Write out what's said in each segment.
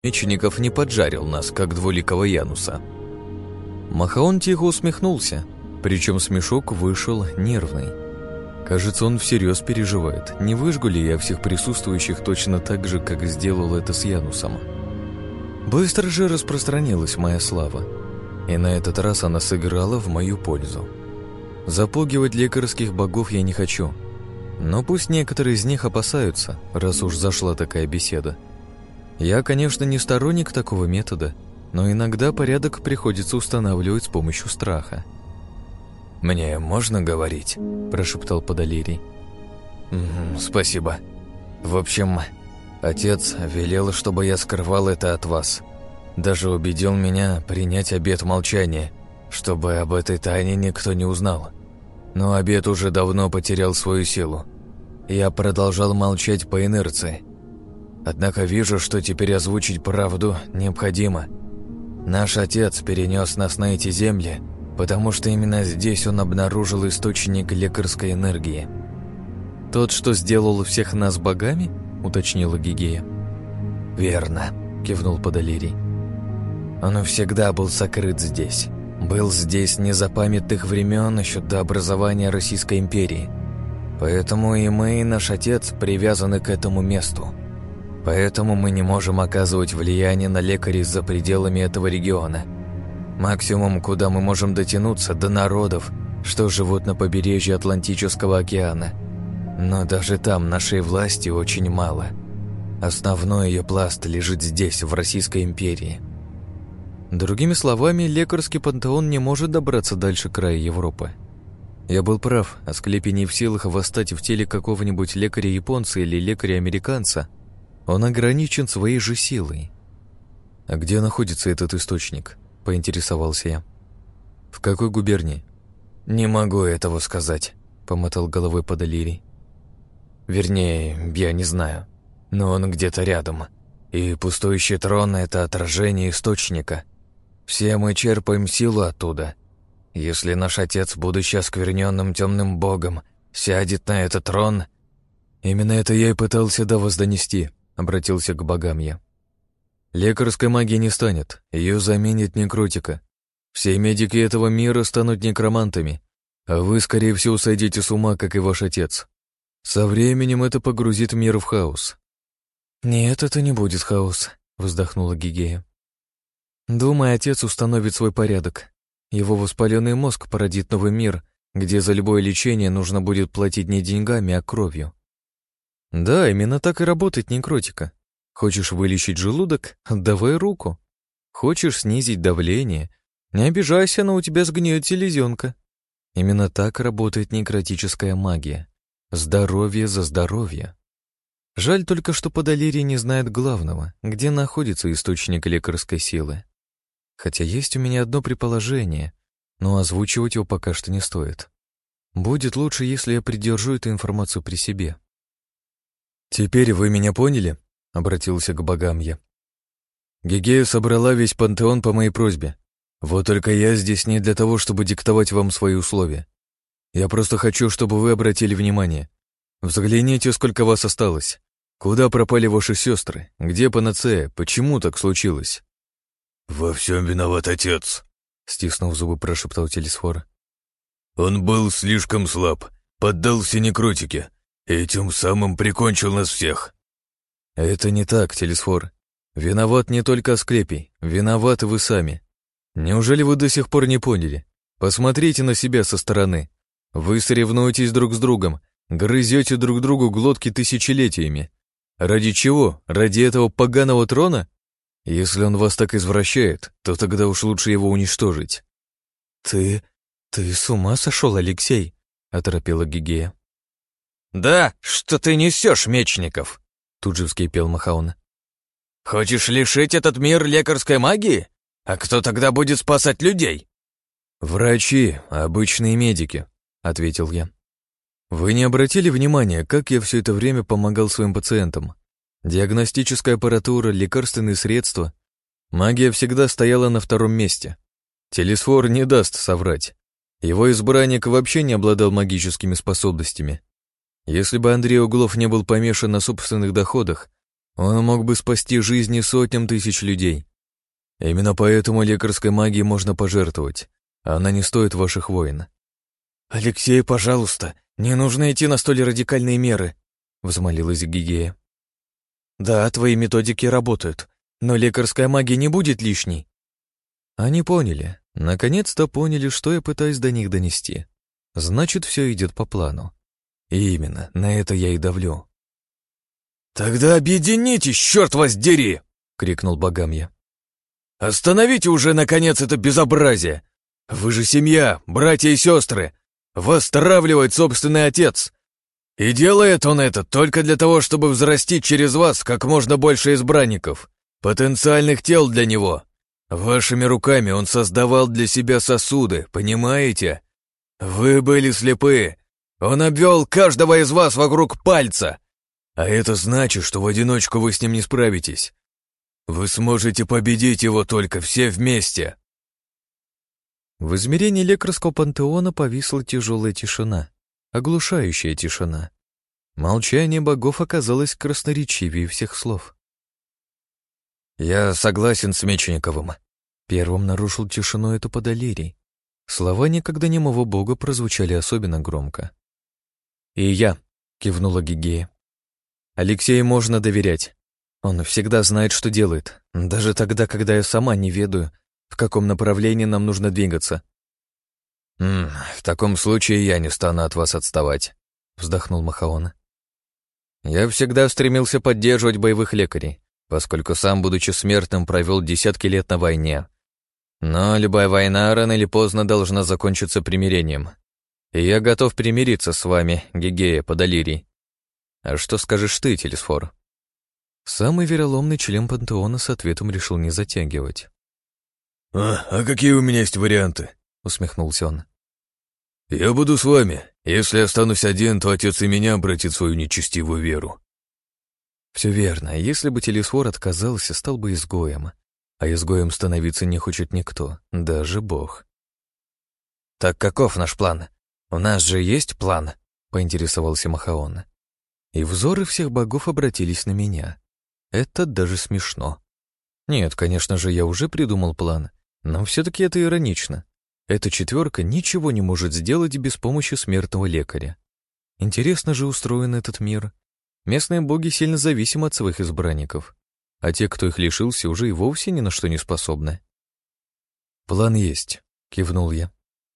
мечников не поджарил нас, как двуликого Януса. Махаон тихо усмехнулся, причем смешок вышел нервный. Кажется, он всерьез переживает, не выжгу ли я всех присутствующих точно так же, как сделал это с Янусом. Быстро же распространилась моя слава, и на этот раз она сыграла в мою пользу. Запугивать лекарских богов я не хочу, но пусть некоторые из них опасаются, раз уж зашла такая беседа. Я, конечно, не сторонник такого метода, но иногда порядок приходится устанавливать с помощью страха. «Мне можно говорить?» – прошептал Подолерий. «Спасибо. В общем, отец велел, чтобы я скрывал это от вас. Даже убедил меня принять обет молчания, чтобы об этой тайне никто не узнал. Но обет уже давно потерял свою силу. Я продолжал молчать по инерции. Однако вижу, что теперь озвучить правду необходимо. Наш отец перенес нас на эти земли, потому что именно здесь он обнаружил источник лекарской энергии». «Тот, что сделал всех нас богами?» — уточнила Гигея. «Верно», — кивнул Подолерий. «Он всегда был сокрыт здесь. Был здесь с незапамятных времен еще до образования Российской империи. Поэтому и мы, и наш отец привязаны к этому месту. Поэтому мы не можем оказывать влияние на лекарей за пределами этого региона. Максимум, куда мы можем дотянуться, до народов, что живут на побережье Атлантического океана. Но даже там нашей власти очень мало. Основной ее пласт лежит здесь, в Российской империи». Другими словами, лекарский пантеон не может добраться дальше края Европы. Я был прав, Асклепий не в силах восстать в теле какого-нибудь лекаря-японца или лекаря-американца. Он ограничен своей же силой. «А где находится этот источник?» – поинтересовался я. «В какой губернии?» «Не могу этого сказать», – помотал головой Подолерий. «Вернее, я не знаю, но он где-то рядом. И пустующий трон – это отражение источника. Все мы черпаем силу оттуда. Если наш отец, будучи оскверненным темным богом, сядет на этот трон...» «Именно это я и пытался до вас донести», — обратился к богам я. «Лекарской магии не станет, ее заменит некротика. Все медики этого мира станут некромантами, а вы, скорее всего, сойдете с ума, как и ваш отец. Со временем это погрузит мир в хаос». «Нет, это не будет хаос», — вздохнула Гигея. «Думаю, отец установит свой порядок. Его воспаленный мозг породит новый мир, где за любое лечение нужно будет платить не деньгами, а кровью». «Да, именно так и работает некротика. Хочешь вылечить желудок? Отдавай руку. Хочешь снизить давление? Не обижайся, но у тебя сгниет селезенка». Именно так работает некротическая магия. Здоровье за здоровье. Жаль только, что Подолерий не знает главного, где находится источник лекарской силы. Хотя есть у меня одно предположение, но озвучивать его пока что не стоит. Будет лучше, если я придержу эту информацию при себе. «Теперь вы меня поняли?» — обратился к богам я. «Гигея собрала весь пантеон по моей просьбе. Вот только я здесь не для того, чтобы диктовать вам свои условия. Я просто хочу, чтобы вы обратили внимание. Взгляните, сколько вас осталось. Куда пропали ваши сестры? Где панацея? Почему так случилось?» «Во всем виноват отец», — стиснув зубы, прошептал Телесфор. «Он был слишком слаб, поддался некротике и тем самым прикончил нас всех». «Это не так, Телесфор. Виноват не только Асклепий, виноваты вы сами. Неужели вы до сих пор не поняли? Посмотрите на себя со стороны. Вы соревнуетесь друг с другом, грызете друг другу глотки тысячелетиями. Ради чего? Ради этого поганого трона? Если он вас так извращает, то тогда уж лучше его уничтожить». «Ты с ума сошел, Алексей?» — оторопела Гигея. «Да, что ты несешь, Мечников?» — тут же вскипел Махаон. «Хочешь лишить этот мир лекарской магии? А кто тогда будет спасать людей?» «Врачи, обычные медики», — ответил я. «Вы не обратили внимания, как я все это время помогал своим пациентам? Диагностическая аппаратура, лекарственные средства. Магия всегда стояла на втором месте. Телесфор не даст соврать. Его избранник вообще не обладал магическими способностями. Если бы Андрей Углов не был помешан на собственных доходах, Он мог бы спасти жизни сотням тысяч людей. Именно поэтому лекарской магией можно пожертвовать. Она не стоит ваших войн. «Алексей, пожалуйста, не нужно идти на столь радикальные меры», — взмолилась Гигея. «Да, твои методики работают, но лекарская магия не будет лишней». Они поняли, наконец-то поняли, что я пытаюсь до них донести. Значит, все идет по плану. И именно на это я и давлю. «Тогда объединитесь, черт вас дери!» — крикнул богам я. «Остановите уже, наконец, это безобразие! Вы же семья, братья и сестры! Вас стравливает собственный отец! И делает он это только для того, чтобы взрастить через вас как можно больше избранников, потенциальных тел для него. Вашими руками он создавал для себя сосуды, понимаете? Вы были слепы. Он обвел каждого из вас вокруг пальца. А это значит, что в одиночку вы с ним не справитесь. Вы сможете победить его только все вместе». В измерении лекарского пантеона повисла тяжелая тишина, оглушающая тишина. Молчание богов оказалось красноречивее всех слов. «Я согласен с Мечниковым», — первым нарушил тишину эту Подолирий. Слова никогда немого бога прозвучали особенно громко. «И я», — кивнула Гигея. «Алексею можно доверять. Он всегда знает, что делает, даже тогда, когда я сама не ведаю, в каком направлении нам нужно двигаться». В таком случае я не стану от вас отставать», — вздохнул Махаон. «Я всегда стремился поддерживать боевых лекарей, поскольку сам, будучи смертным, провел десятки лет на войне. Но любая война рано или поздно должна закончиться примирением. И я готов примириться с вами, Гигея, Подолирий. А что скажешь ты, Телесфор?» Самый вероломный член пантеона с ответом решил не затягивать. «А какие у меня есть варианты?» — усмехнулся он. «Я буду с вами. Если останусь один, то отец и меня обратит в свою нечестивую веру». Все верно. Если бы Телесфор отказался, стал бы изгоем. А изгоем становиться не хочет никто, даже Бог. «Так каков наш план? У нас же есть план?» — поинтересовался Махаон. И взоры всех богов обратились на меня. Это даже смешно. Нет, конечно же, я уже придумал план, но все-таки это иронично. Эта четверка ничего не может сделать без помощи смертного лекаря. Интересно же устроен этот мир. Местные боги сильно зависимы от своих избранников, а те, кто их лишился, уже и вовсе ни на что не способны. «План есть», — кивнул я.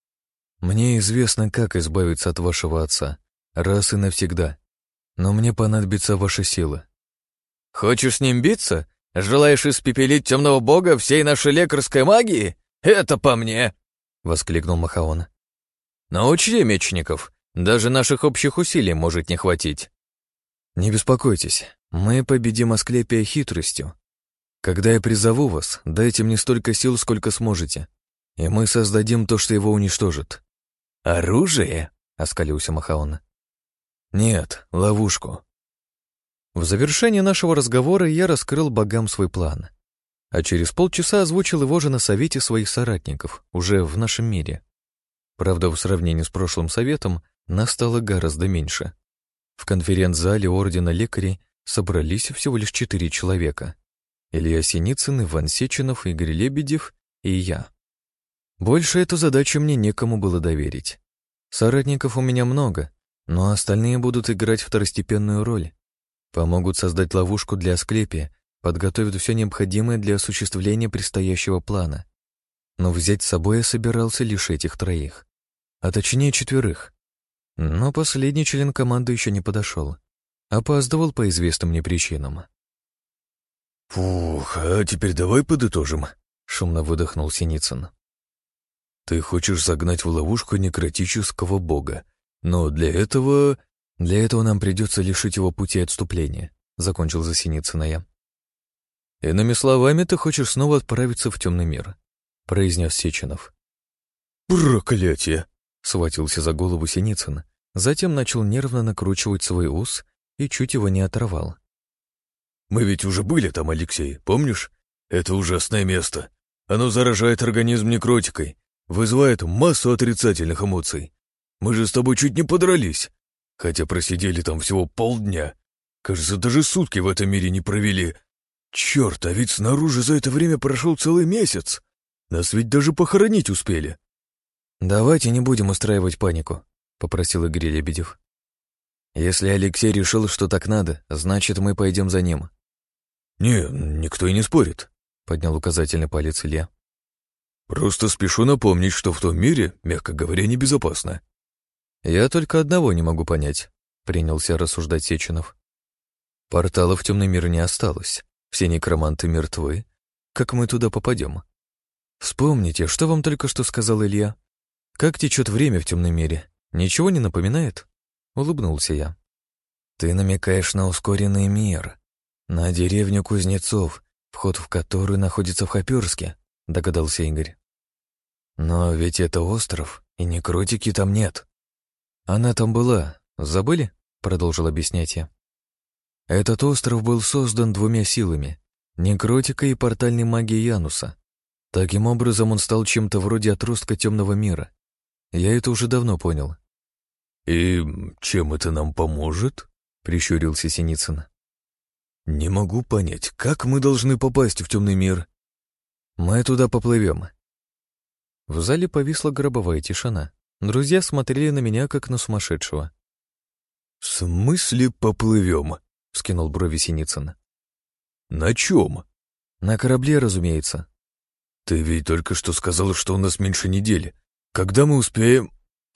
«Мне известно, как избавиться от вашего отца, раз и навсегда, но мне понадобится ваша сила». «Хочешь с ним биться? Желаешь испепелить темного бога всей нашей лекарской магии? Это по мне!» — воскликнул Махаон. «Но учти, Мечников, даже наших общих усилий может не хватить». «Не беспокойтесь, мы победим Асклепия хитростью. Когда я призову вас, дайте мне столько сил, сколько сможете, и мы создадим то, что его уничтожит». «Оружие?» — оскалился Махаон. «Нет, ловушку». В завершении нашего разговора я раскрыл богам свой план, а через полчаса озвучил его же на совете своих соратников, уже в нашем мире. Правда, в сравнении с прошлым советом нас стало гораздо меньше. В конференц-зале Ордена Лекарей собрались всего лишь 4 человека. Илья Синицын, Иван Сеченов, Игорь Лебедев и я. Больше эту задачу мне некому было доверить. Соратников у меня много, но остальные будут играть второстепенную роль. Помогут создать ловушку для Асклепия, подготовят все необходимое для осуществления предстоящего плана. Но взять с собой я собирался лишь этих 3, а точнее 4. Но последний член команды еще не подошел. Опаздывал по известным мне причинам. «Фух, а теперь давай подытожим», — шумно выдохнул Синицын. «Ты хочешь загнать в ловушку некротического бога, но для этого нам придется лишить его пути отступления», — закончил за Синицына я. «Иными словами, ты хочешь снова отправиться в темный мир», — произнес Сеченов. «Проклятие!» — схватился за голову Синицын, затем начал нервно накручивать свой ус и чуть его не оторвал. «Мы ведь уже были там, Алексей, помнишь? Это ужасное место. Оно заражает организм некротикой, вызывает массу отрицательных эмоций. Мы же с тобой чуть не подрались, хотя просидели там всего полдня. Кажется, даже сутки в этом мире не провели. Черт, а ведь снаружи за это время прошел целый месяц. Нас ведь даже похоронить успели. «Давайте не будем устраивать панику», — попросил Игорь Лебедев. «Если Алексей решил, что так надо, значит, мы пойдем за ним». «Не, никто и не спорит», — поднял указательный палец Илья. «Просто спешу напомнить, что в том мире, мягко говоря, небезопасно». «Я только одного не могу понять», — принялся рассуждать Сеченов. «Порталов в темный мир не осталось. Все некроманты мертвы. Как мы туда попадем? Вспомните, что вам только что сказал Илья. Как течет время в темном мире? Ничего не напоминает?» Улыбнулся я. «Ты намекаешь на ускоренный мир, на деревню Кузнецов, вход в которую находится в Хоперске», — догадался Игорь. «Но ведь это остров, и некротики там нет». «Она там была. Забыли?» — продолжил объяснять я. «Этот остров был создан двумя силами — некротикой и портальной магией Януса. Таким образом, он стал чем-то вроде отростка темного мира. Я это уже давно понял». «И чем это нам поможет?» — прищурился Синицын. «Не могу понять, как мы должны попасть в темный мир?» «Мы туда поплывем». В зале повисла гробовая тишина. Друзья смотрели на меня, как на сумасшедшего. «В смысле поплывем?» — вскинул брови Синицын. «На чем?» «На корабле, разумеется». «Ты ведь только что сказал, что у нас меньше недели. Когда мы успеем...»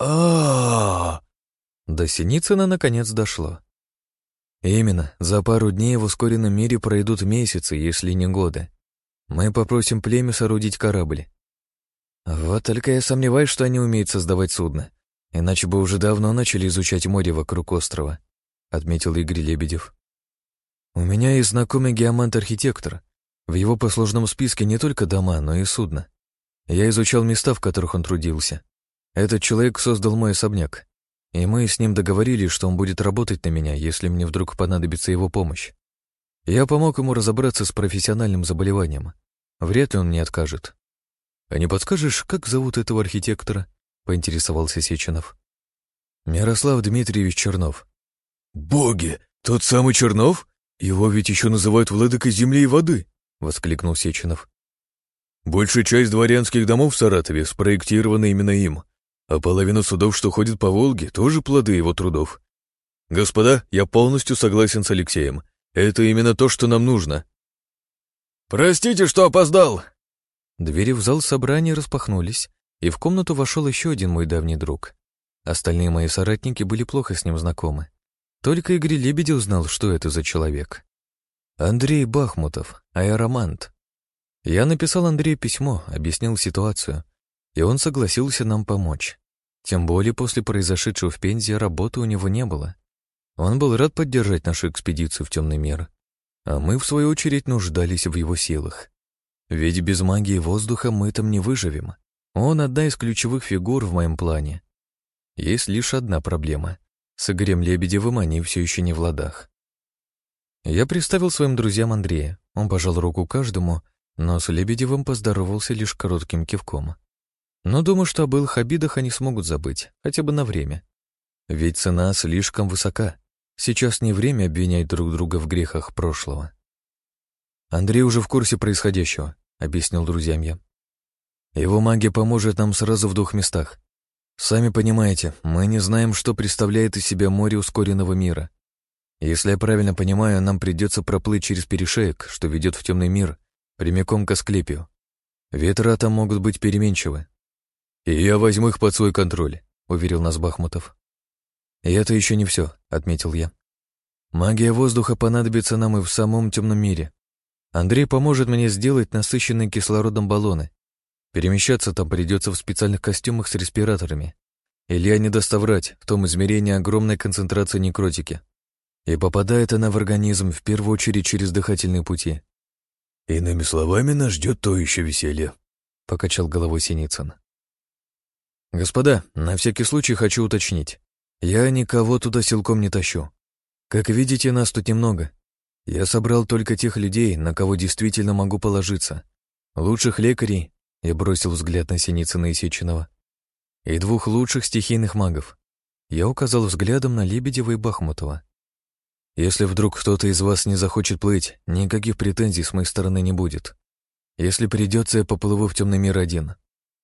а До Синицына наконец дошло. «Именно, за пару дней в ускоренном мире пройдут месяцы, если не годы. Мы попросим племя соорудить корабль. Вот только я сомневаюсь, что они умеют создавать судно, иначе бы уже давно начали изучать море вокруг острова», — отметил Игорь Лебедев. «У меня есть знакомый геомант-архитектор. В его послужном списке не только дома, но и судна. Я изучал места, в которых он трудился. Этот человек создал мой особняк, и мы с ним договорились, что он будет работать на меня, если мне вдруг понадобится его помощь. Я помог ему разобраться с профессиональным заболеванием. Вряд ли он мне откажет». «А не подскажешь, как зовут этого архитектора?» — поинтересовался Сеченов. «Мирослав Дмитриевич Чернов». «Боги, тот самый Чернов? Его ведь еще называют владыкой земли и воды!» — воскликнул Сеченов. «Большая часть дворянских домов в Саратове спроектирована именно им, а половина судов, что ходят по Волге, тоже плоды его трудов. Господа, я полностью согласен с Алексеем. Это именно то, что нам нужно». «Простите, что опоздал!» Двери в зал собрания распахнулись, и в комнату вошел еще один мой давний друг. Остальные мои соратники были плохо с ним знакомы. Только Игорь Лебедев знал, что это за человек. Андрей Бахмутов, аэромант. Я написал Андрею письмо, объяснил ситуацию, и он согласился нам помочь. Тем более после произошедшего в Пензе работы у него не было. Он был рад поддержать нашу экспедицию в темный мир, а мы, в свою очередь, нуждались в его силах. Ведь без магии воздуха мы там не выживем. Он одна из ключевых фигур в моем плане. Есть лишь одна проблема. С Игорем Лебедевым они все еще не в ладах. Я представил своим друзьям Андрея. Он пожал руку каждому, но с Лебедевым поздоровался лишь коротким кивком. Но думаю, что об их обидах они смогут забыть, хотя бы на время. Ведь цена слишком высока. Сейчас не время обвинять друг друга в грехах прошлого. «Андрей уже в курсе происходящего», — объяснил друзьям я. «Его магия поможет нам сразу в двух местах. Сами понимаете, мы не знаем, что представляет из себя море ускоренного мира. Если я правильно понимаю, нам придется проплыть через перешеек, что ведет в темный мир, прямиком к Асклепию. Ветра там могут быть переменчивы. И я возьму их под свой контроль», — уверил нас Бахмутов. «И это еще не все», — отметил я. «Магия воздуха понадобится нам и в самом темном мире. Андрей поможет мне сделать насыщенные кислородом баллоны. Перемещаться там придется в специальных костюмах с респираторами. Илья не даст врать, в том измерении огромная концентрация некротики. И попадает она в организм в первую очередь через дыхательные пути». «Иными словами, нас ждет то еще веселье», — покачал головой Синицын. «Господа, на всякий случай хочу уточнить. Я никого туда силком не тащу. Как видите, нас тут немного. Я собрал только тех людей, на кого действительно могу положиться. Лучших лекарей, я бросил взгляд на Синицына и Сеченова, и двух лучших стихийных магов. Я указал взглядом на Лебедева и Бахмутова. Если вдруг кто-то из вас не захочет плыть, никаких претензий с моей стороны не будет. Если придется, я поплыву в темный мир один».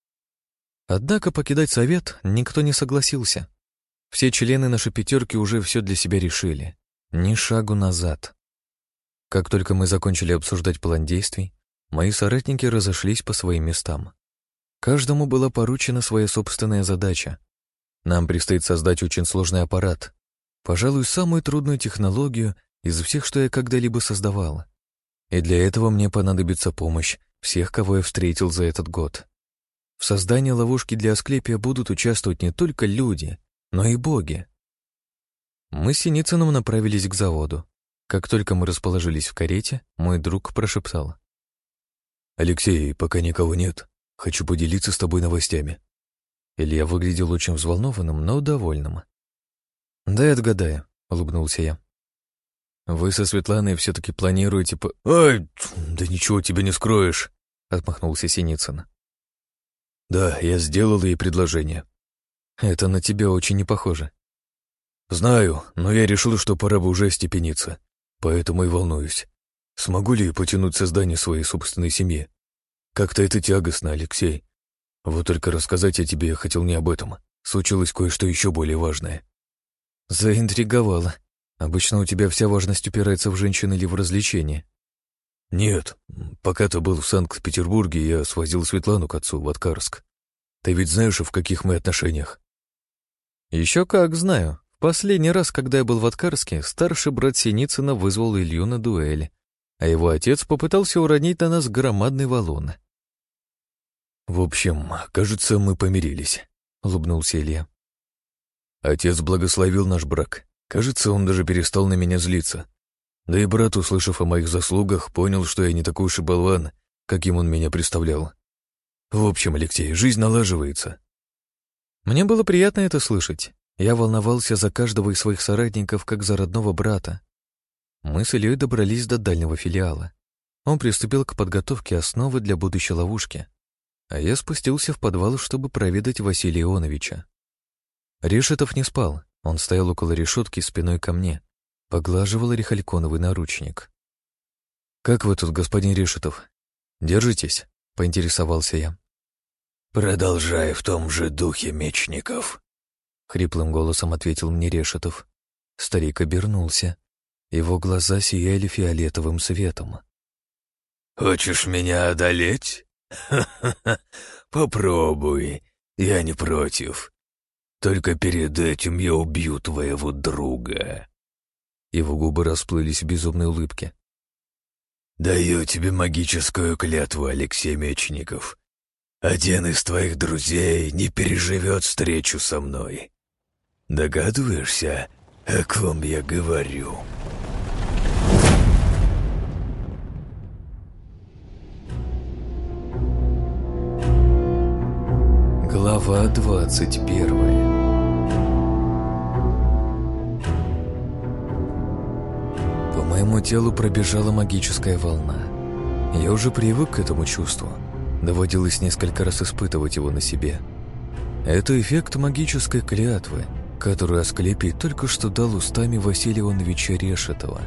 Однако покидать совет никто не согласился. Все члены нашей пятерки уже все для себя решили. Ни шагу назад. Как только мы закончили обсуждать план действий, мои соратники разошлись по своим местам. Каждому была поручена своя собственная задача. Нам предстоит создать очень сложный аппарат, пожалуй, самую трудную технологию из всех, что я когда-либо создавал. И для этого мне понадобится помощь всех, кого я встретил за этот год. В создании ловушки для Асклепия будут участвовать не только люди, но и боги. Мы с Синицыным направились к заводу. Как только мы расположились в карете, мой друг прошептал: «Алексей, пока никого нет, хочу поделиться с тобой новостями». Илья выглядел очень взволнованным, но довольным. «Дай отгадаю», — улыбнулся я. «Вы со Светланой все-таки планируете «Ай, да ничего тебе не скроешь», — отмахнулся Синицын. «Да, я сделал ей предложение». «Это на тебя очень не похоже». «Знаю, но я решил, что пора бы уже остепениться, поэтому и волнуюсь. Смогу ли потянуть создание своей собственной семьи? Как-то это тягостно, Алексей. Вот только рассказать я тебе хотел не об этом. Случилось кое-что еще более важное». «Заинтриговало. Обычно у тебя вся важность упирается в женщин или в развлечения». «Нет, пока ты был в Санкт-Петербурге, я свозил Светлану к отцу в Аткарск. Ты ведь знаешь, в каких мы отношениях?» «Еще как знаю. В последний раз, когда я был в Аткарске, старший брат Синицына вызвал Илью на дуэль, а его отец попытался уронить на нас громадный валун». «В общем, кажется, мы помирились», — улыбнулся Илья. «Отец благословил наш брак. Кажется, он даже перестал на меня злиться. Да и брат, услышав о моих заслугах, понял, что я не такой уж и болван, каким он меня представлял. В общем, Алексей, жизнь налаживается». Мне было приятно это слышать. Я волновался за каждого из своих соратников, как за родного брата. Мы с Ильей добрались до дальнего филиала. Он приступил к подготовке основы для будущей ловушки, а я спустился в подвал, чтобы проведать Василия Ионовича. Решетов не спал, он стоял около решетки спиной ко мне, поглаживал рихальконовый наручник. «Как вы тут, господин Решетов? Держитесь?» — поинтересовался я. «Продолжай в том же духе, Мечников», — хриплым голосом ответил мне Решетов. Старик обернулся. Его глаза сияли фиолетовым светом. «Хочешь меня одолеть? Ха-ха-ха, попробуй, я не против. Только перед этим я убью твоего друга». Его губы расплылись в безумной улыбке. «Даю тебе магическую клятву, Алексей Мечников. Один из твоих друзей не переживет встречу со мной. Догадываешься, о ком я говорю?» Глава 21. По моему телу пробежала магическая волна. Я уже привык к этому чувству. Доводилось несколько раз испытывать его на себе. Это эффект магической клятвы, которую Асклепий только что дал устами Василия Ионовича Решетова.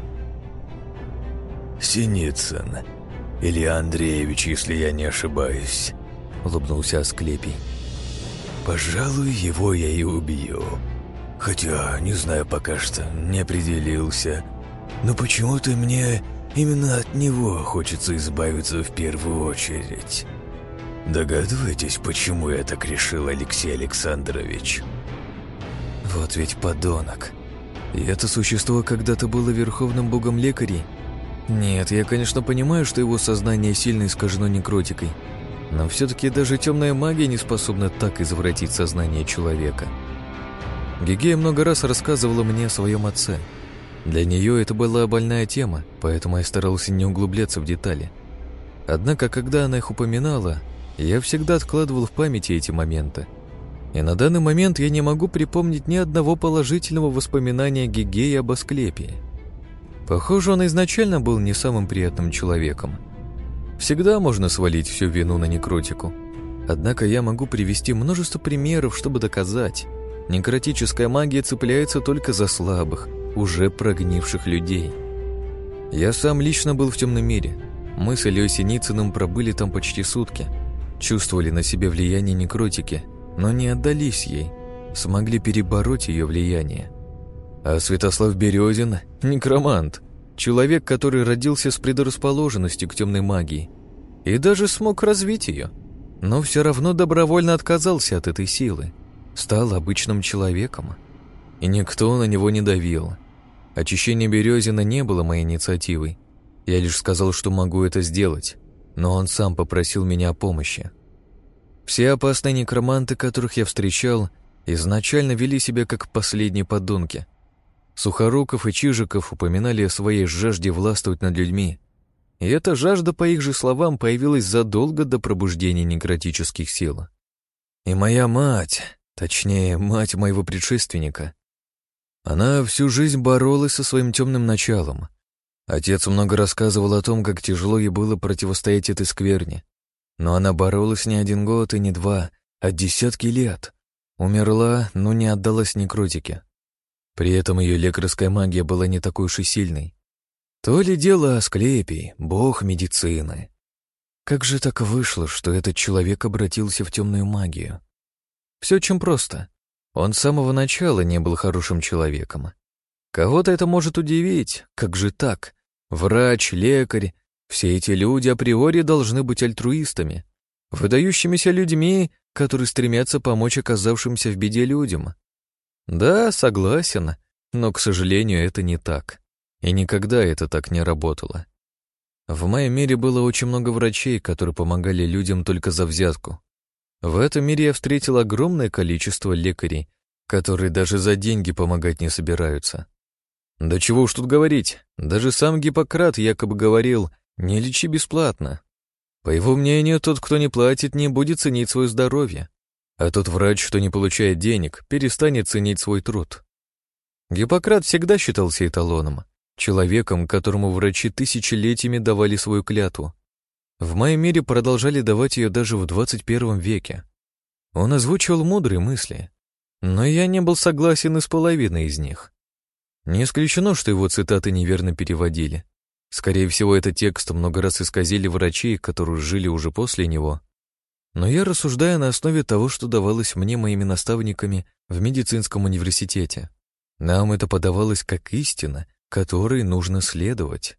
«Синицын, Илья Андреевич, если я не ошибаюсь», — улыбнулся Асклепий. «Пожалуй, его я и убью. Хотя, не знаю пока что, не определился. Но почему-то мне именно от него хочется избавиться в первую очередь. Догадываетесь, почему я так решил, Алексей Александрович?» Вот ведь подонок. И это существо когда-то было верховным богом лекарей. Нет, я, конечно, понимаю, что его сознание сильно искажено некротикой, но все-таки даже темная магия не способна так извратить сознание человека. Гигея много раз рассказывала мне о своем отце. Для нее это была больная тема, поэтому я старался не углубляться в детали. Однако, когда она их упоминала, я всегда откладывал в памяти эти моменты. И на данный момент я не могу припомнить ни одного положительного воспоминания Гигеи об Асклепии. Похоже, он изначально был не самым приятным человеком. Всегда можно свалить всю вину на некротику. Однако я могу привести множество примеров, чтобы доказать. Некротическая магия цепляется только за слабых, уже прогнивших людей. Я сам лично был в темном мире. Мы с Ильей Синицыным пробыли там почти сутки. Чувствовали на себе влияние некротики, но не отдались ей, смогли перебороть ее влияние. А Святослав Березин — некромант, человек, который родился с предрасположенностью к темной магии и даже смог развить ее, но все равно добровольно отказался от этой силы, стал обычным человеком. И никто на него не давил. Очищение Березина не было моей инициативой. Я лишь сказал, что могу это сделать, но он сам попросил меня о помощи. Все опасные некроманты, которых я встречал, изначально вели себя как последние подонки. Сухоруков и Чижиков упоминали о своей жажде властвовать над людьми, и эта жажда, по их же словам, появилась задолго до пробуждения некротических сил. И моя мать, точнее, мать моего предшественника, она всю жизнь боролась со своим темным началом. Отец много рассказывал о том, как тяжело ей было противостоять этой скверне, но она боролась не 1 год и не 2, а десятки лет. Умерла, но не отдалась некротике. При этом ее лекарская магия была не такой уж и сильной. То ли дело Асклепий, бог медицины. Как же так вышло, что этот человек обратился в темную магию? Все очень просто. Он с самого начала не был хорошим человеком. Кого-то это может удивить. Как же так? Врач, лекарь, все эти люди априори должны быть альтруистами, выдающимися людьми, которые стремятся помочь оказавшимся в беде людям. Да, согласен, но, к сожалению, это не так. И никогда это так не работало. В моем мире было очень много врачей, которые помогали людям только за взятку. В этом мире я встретил огромное количество лекарей, которые даже за деньги помогать не собираются. Да чего уж тут говорить, даже сам Гиппократ якобы говорил: «Не лечи бесплатно». По его мнению, тот, кто не платит, не будет ценить свое здоровье. А тот врач, что не получает денег, перестанет ценить свой труд. Гиппократ всегда считался эталоном, человеком, которому врачи тысячелетиями давали свою клятву. В моем мире продолжали давать ее даже в 21 веке. Он озвучивал мудрые мысли, но я не был согласен и с половиной из них. Не исключено, что его цитаты неверно переводили. Скорее всего, этот текст много раз исказили врачи, которые жили уже после него. Но я рассуждаю на основе того, что давалось мне моими наставниками в медицинском университете. Нам это подавалось как истина, которой нужно следовать.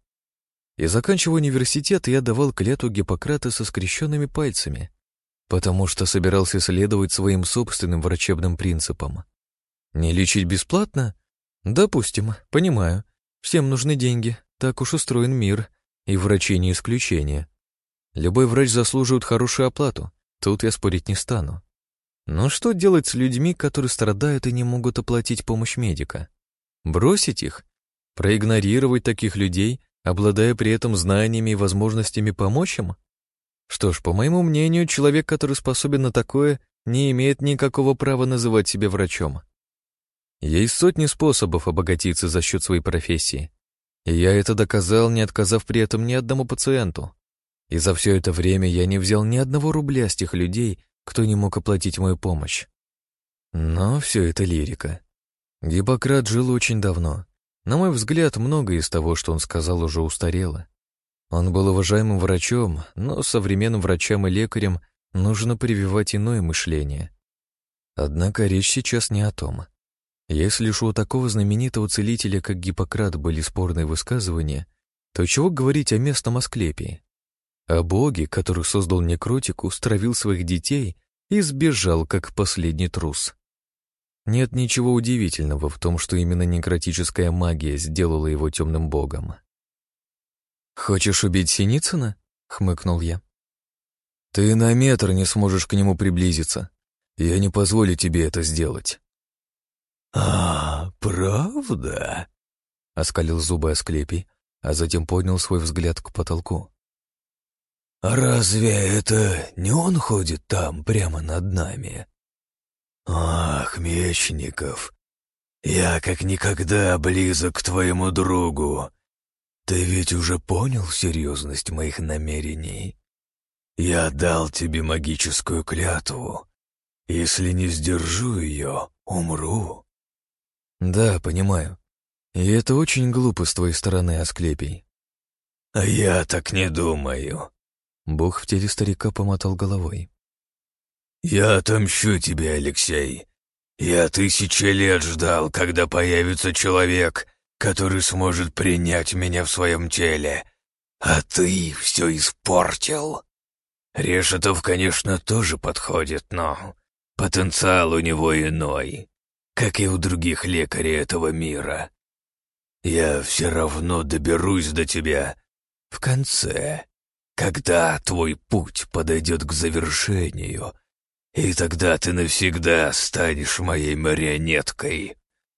И заканчивая университет, я давал клятву Гиппократа со скрещенными пальцами, потому что собирался следовать своим собственным врачебным принципам. Не лечить бесплатно? Допустим, понимаю. Всем нужны деньги, так уж устроен мир, и врачи не исключение. Любой врач заслуживает хорошую оплату, тут я спорить не стану. Но что делать с людьми, которые страдают и не могут оплатить помощь медика? Бросить их? Проигнорировать таких людей, обладая при этом знаниями и возможностями помочь им? Что ж, по моему мнению, человек, который способен на такое, не имеет никакого права называть себя врачом. Есть сотни способов обогатиться за счет своей профессии. И я это доказал, не отказав при этом ни одному пациенту. И за все это время я не взял ни одного рубля с тех людей, кто не мог оплатить мою помощь. Но все это лирика. Гиппократ жил очень давно. На мой взгляд, многое из того, что он сказал, уже устарело. Он был уважаемым врачом, но современным врачам и лекарям нужно прививать иное мышление. Однако речь сейчас не о том. Если уж у такого знаменитого целителя, как Гиппократ, были спорные высказывания, то чего говорить о местном Асклепии? О боге, который создал некротику, стравил своих детей и сбежал, как последний трус. Нет ничего удивительного в том, что именно некротическая магия сделала его темным богом. «Хочешь убить Синицына?» — хмыкнул я. «Ты на метр не сможешь к нему приблизиться. Я не позволю тебе это сделать». «А, правда?» — оскалил зубы Асклепий, а затем поднял свой взгляд к потолку. «А разве это не он ходит там, прямо над нами? Ах, Мечников, я как никогда близок к твоему другу. Ты ведь уже понял серьезность моих намерений? Я дал тебе магическую клятву. Если не сдержу ее, умру». «Да, понимаю. И это очень глупо с твоей стороны, Асклепий. А я так не думаю. Бог в теле старика помотал головой. Я отомщу тебе, Алексей. Я 1000 лет ждал, когда появится человек, который сможет принять меня в своем теле. А ты все испортил. Решетов, конечно, тоже подходит, но потенциал у него иной, как и у других лекарей этого мира. Я все равно доберусь до тебя в конце, когда твой путь подойдет к завершению, и тогда ты навсегда станешь моей марионеткой».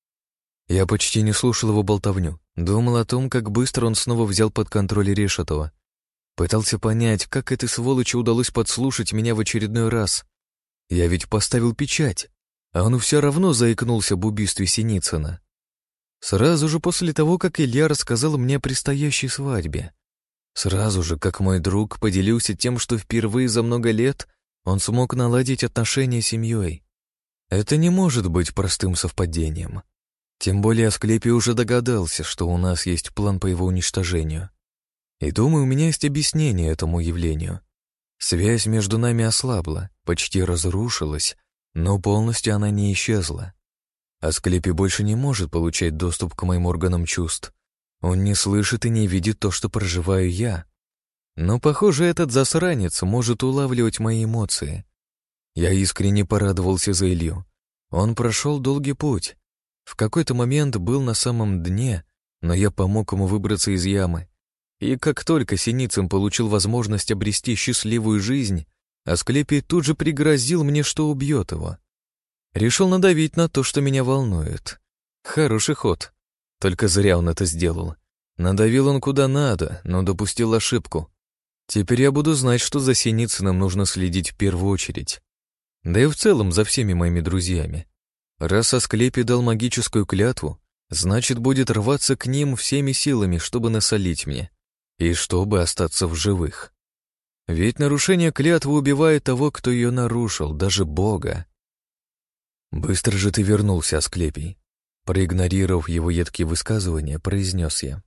Я почти не слушал его болтовню, думал о том, как быстро он снова взял под контроль Решетова. Пытался понять, как этой сволочи удалось подслушать меня в очередной раз. Я ведь поставил печать, а он все равно заикнулся об убийстве Синицына. Сразу же после того, как Илья рассказал мне о предстоящей свадьбе. Сразу же, как мой друг поделился тем, что впервые за много лет он смог наладить отношения с семьей. Это не может быть простым совпадением. Тем более Асклепий уже догадался, что у нас есть план по его уничтожению. И думаю, у меня есть объяснение этому явлению. Связь между нами ослабла, почти разрушилась, но полностью она не исчезла. Асклепий больше не может получать доступ к моим органам чувств. Он не слышит и не видит то, что проживаю я. Но, похоже, этот засранец может улавливать мои эмоции. Я искренне порадовался за Илью. Он прошел долгий путь. В какой-то момент был на самом дне, но я помог ему выбраться из ямы. И как только Синицын получил возможность обрести счастливую жизнь, Асклепий тут же пригрозил мне, что убьет его. Решил надавить на то, что меня волнует. Хороший ход. Только зря он это сделал. Надавил он куда надо, но допустил ошибку. Теперь я буду знать, что за Синицыным нужно следить в первую очередь. Да и в целом за всеми моими друзьями. Раз Асклепий дал магическую клятву, значит, будет рваться к ним всеми силами, чтобы насолить мне. И чтобы остаться в живых. Ведь нарушение клятвы убивает того, кто ее нарушил, даже Бога. «Быстро же ты вернулся, Асклепий», проигнорировав его едкие высказывания, произнес я.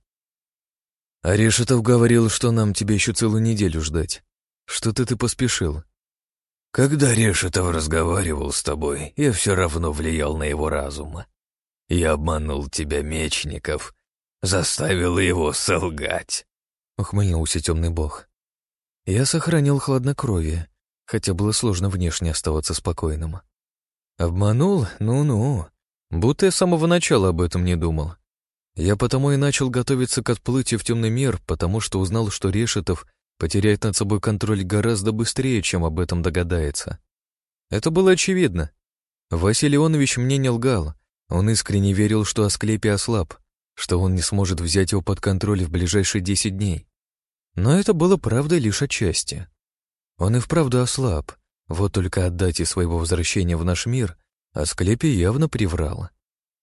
«А Решетов говорил, что нам тебе еще целую неделю ждать. Что-то ты поспешил». «Когда Решетов разговаривал с тобой, я все равно влиял на его разум. Я обманул тебя, Мечников, заставил его солгать», — ухмыльнулся темный бог. Я сохранил хладнокровие, хотя было сложно внешне оставаться спокойным. Обманул? Ну-ну. Будто я с самого начала об этом не думал. Я потому и начал готовиться к отплытию в темный мир, потому что узнал, что Решетов потеряет над собой контроль гораздо быстрее, чем об этом догадается. Это было очевидно. Василий Ионович мне не лгал. Он искренне верил, что Асклепий ослаб, что он не сможет взять его под контроль в ближайшие 10 дней. Но это было правдой лишь отчасти. Он и вправду ослаб, вот только от дате своего возвращения в наш мир Асклепий явно приврал.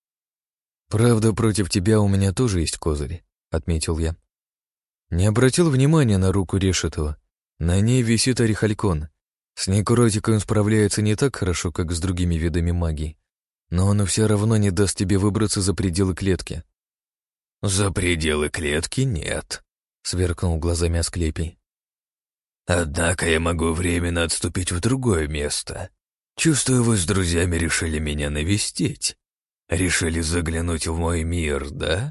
«Правда, против тебя у меня тоже есть козырь», — отметил я. Не обратил внимания на руку Решетова. На ней висит орехалькон. С некротикой он справляется не так хорошо, как с другими видами магии, но он все равно не даст тебе выбраться за пределы клетки. «За пределы клетки нет», — сверкнул глазами Асклепий. «Однако я могу временно отступить в другое место. Чувствую, вы с друзьями решили меня навестить. Решили заглянуть в мой мир, да?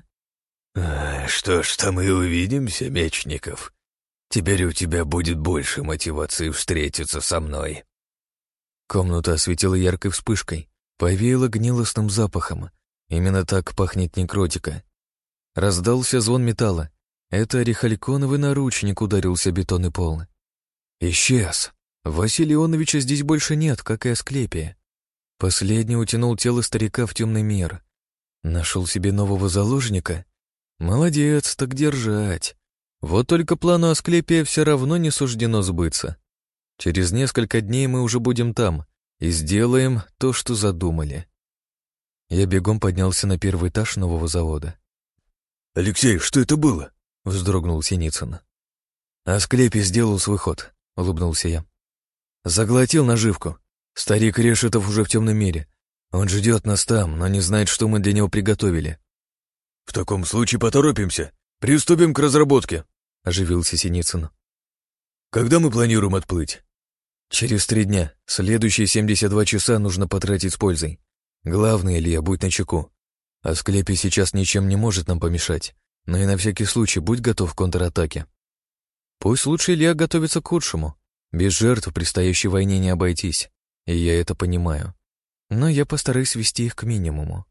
Что ж, там и увидимся, Мечников. Теперь у тебя будет больше мотивации встретиться со мной». Комната осветила яркой вспышкой, повеяла гнилостным запахом. Именно так пахнет некротика. Раздался звон металла. Это орехальконовый наручник ударился о бетонный пол. Исчез. Василия Ионовича здесь больше нет, как и Асклепия. Последний утянул тело старика в темный мир. Нашел себе нового заложника? Молодец, так держать. Вот только плану Асклепия все равно не суждено сбыться. Через несколько дней мы уже будем там и сделаем то, что задумали. Я бегом поднялся на первый этаж нового завода. «Алексей, что это было?» — вздрогнул Синицын. «Асклепий сделал свой ход», — улыбнулся я. «Заглотил наживку. Старик Решетов уже в темном мире. Он ждет нас там, но не знает, что мы для него приготовили». В таком случае поторопимся. Приступим к разработке», — оживился Синицын. «Когда мы планируем отплыть?» «Через 3 дня. Следующие 72 часа нужно потратить с пользой. Главное, Илья, будь начеку. Асклепий сейчас ничем не может нам помешать, но и на всякий случай будь готов к контратаке. Пусть лучше Илья готовится к худшему. Без жертв в предстоящей войне не обойтись, и я это понимаю. Но я постараюсь свести их к минимуму».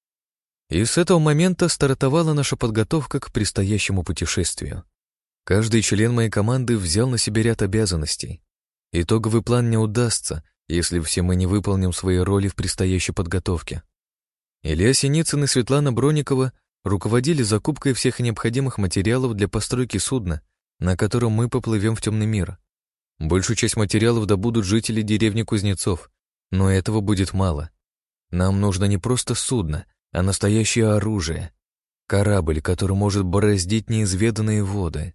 И с этого момента стартовала наша подготовка к предстоящему путешествию. Каждый член моей команды взял на себя ряд обязанностей. Итоговый план не удастся, если все мы не выполним свои роли в предстоящей подготовке. Илья Синицын и Светлана Бронникова руководили закупкой всех необходимых материалов для постройки судна, на котором мы поплывем в темный мир. Большую часть материалов добудут жители деревни Кузнецов, но этого будет мало. Нам нужно не просто судно, а настоящее оружие. Корабль, который может бороздить неизведанные воды.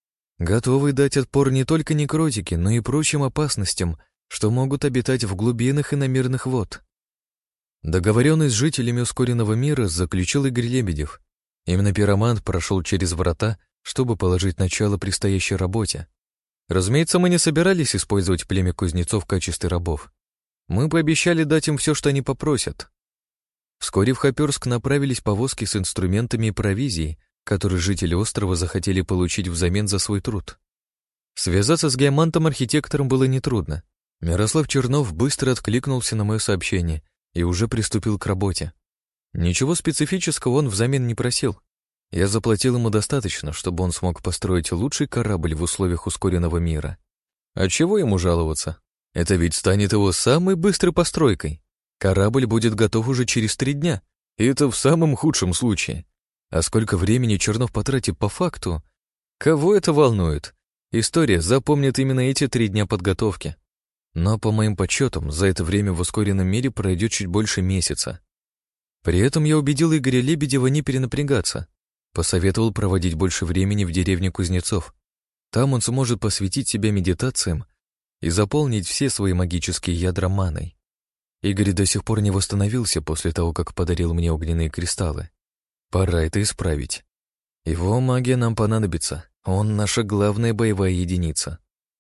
Готовый дать отпор не только некротике, но и прочим опасностям, что могут обитать в глубинах иномирных вод. Договоренность с жителями ускоренного мира заключил Игорь Лебедев. Именно пиромант прошел через врата, чтобы положить начало предстоящей работе. Разумеется, мы не собирались использовать племя кузнецов в качестве рабов. Мы пообещали дать им все, что они попросят. Вскоре в Хоперск направились повозки с инструментами и провизией, которые жители острова захотели получить взамен за свой труд. Связаться с геомантом-архитектором было нетрудно. Мирослав Чернов быстро откликнулся на мое сообщение и уже приступил к работе. Ничего специфического он взамен не просил. Я заплатил ему достаточно, чтобы он смог построить лучший корабль в условиях ускоренного мира. А чего ему жаловаться? Это ведь станет его самой быстрой постройкой. Корабль будет готов уже через 3 дня, и это в самом худшем случае. А сколько времени Чернов потратит по факту? Кого это волнует? История запомнит именно эти 3 дня подготовки. Но, по моим подсчетам, за это время в ускоренном мире пройдет чуть больше месяца. При этом я убедил Игоря Лебедева не перенапрягаться. Посоветовал проводить больше времени в деревне Кузнецов. Там он сможет посвятить себя медитациям и заполнить все свои магические ядра маной. Игорь до сих пор не восстановился после того, как подарил мне огненные кристаллы. Пора это исправить. Его магия нам понадобится. Он наша главная боевая единица.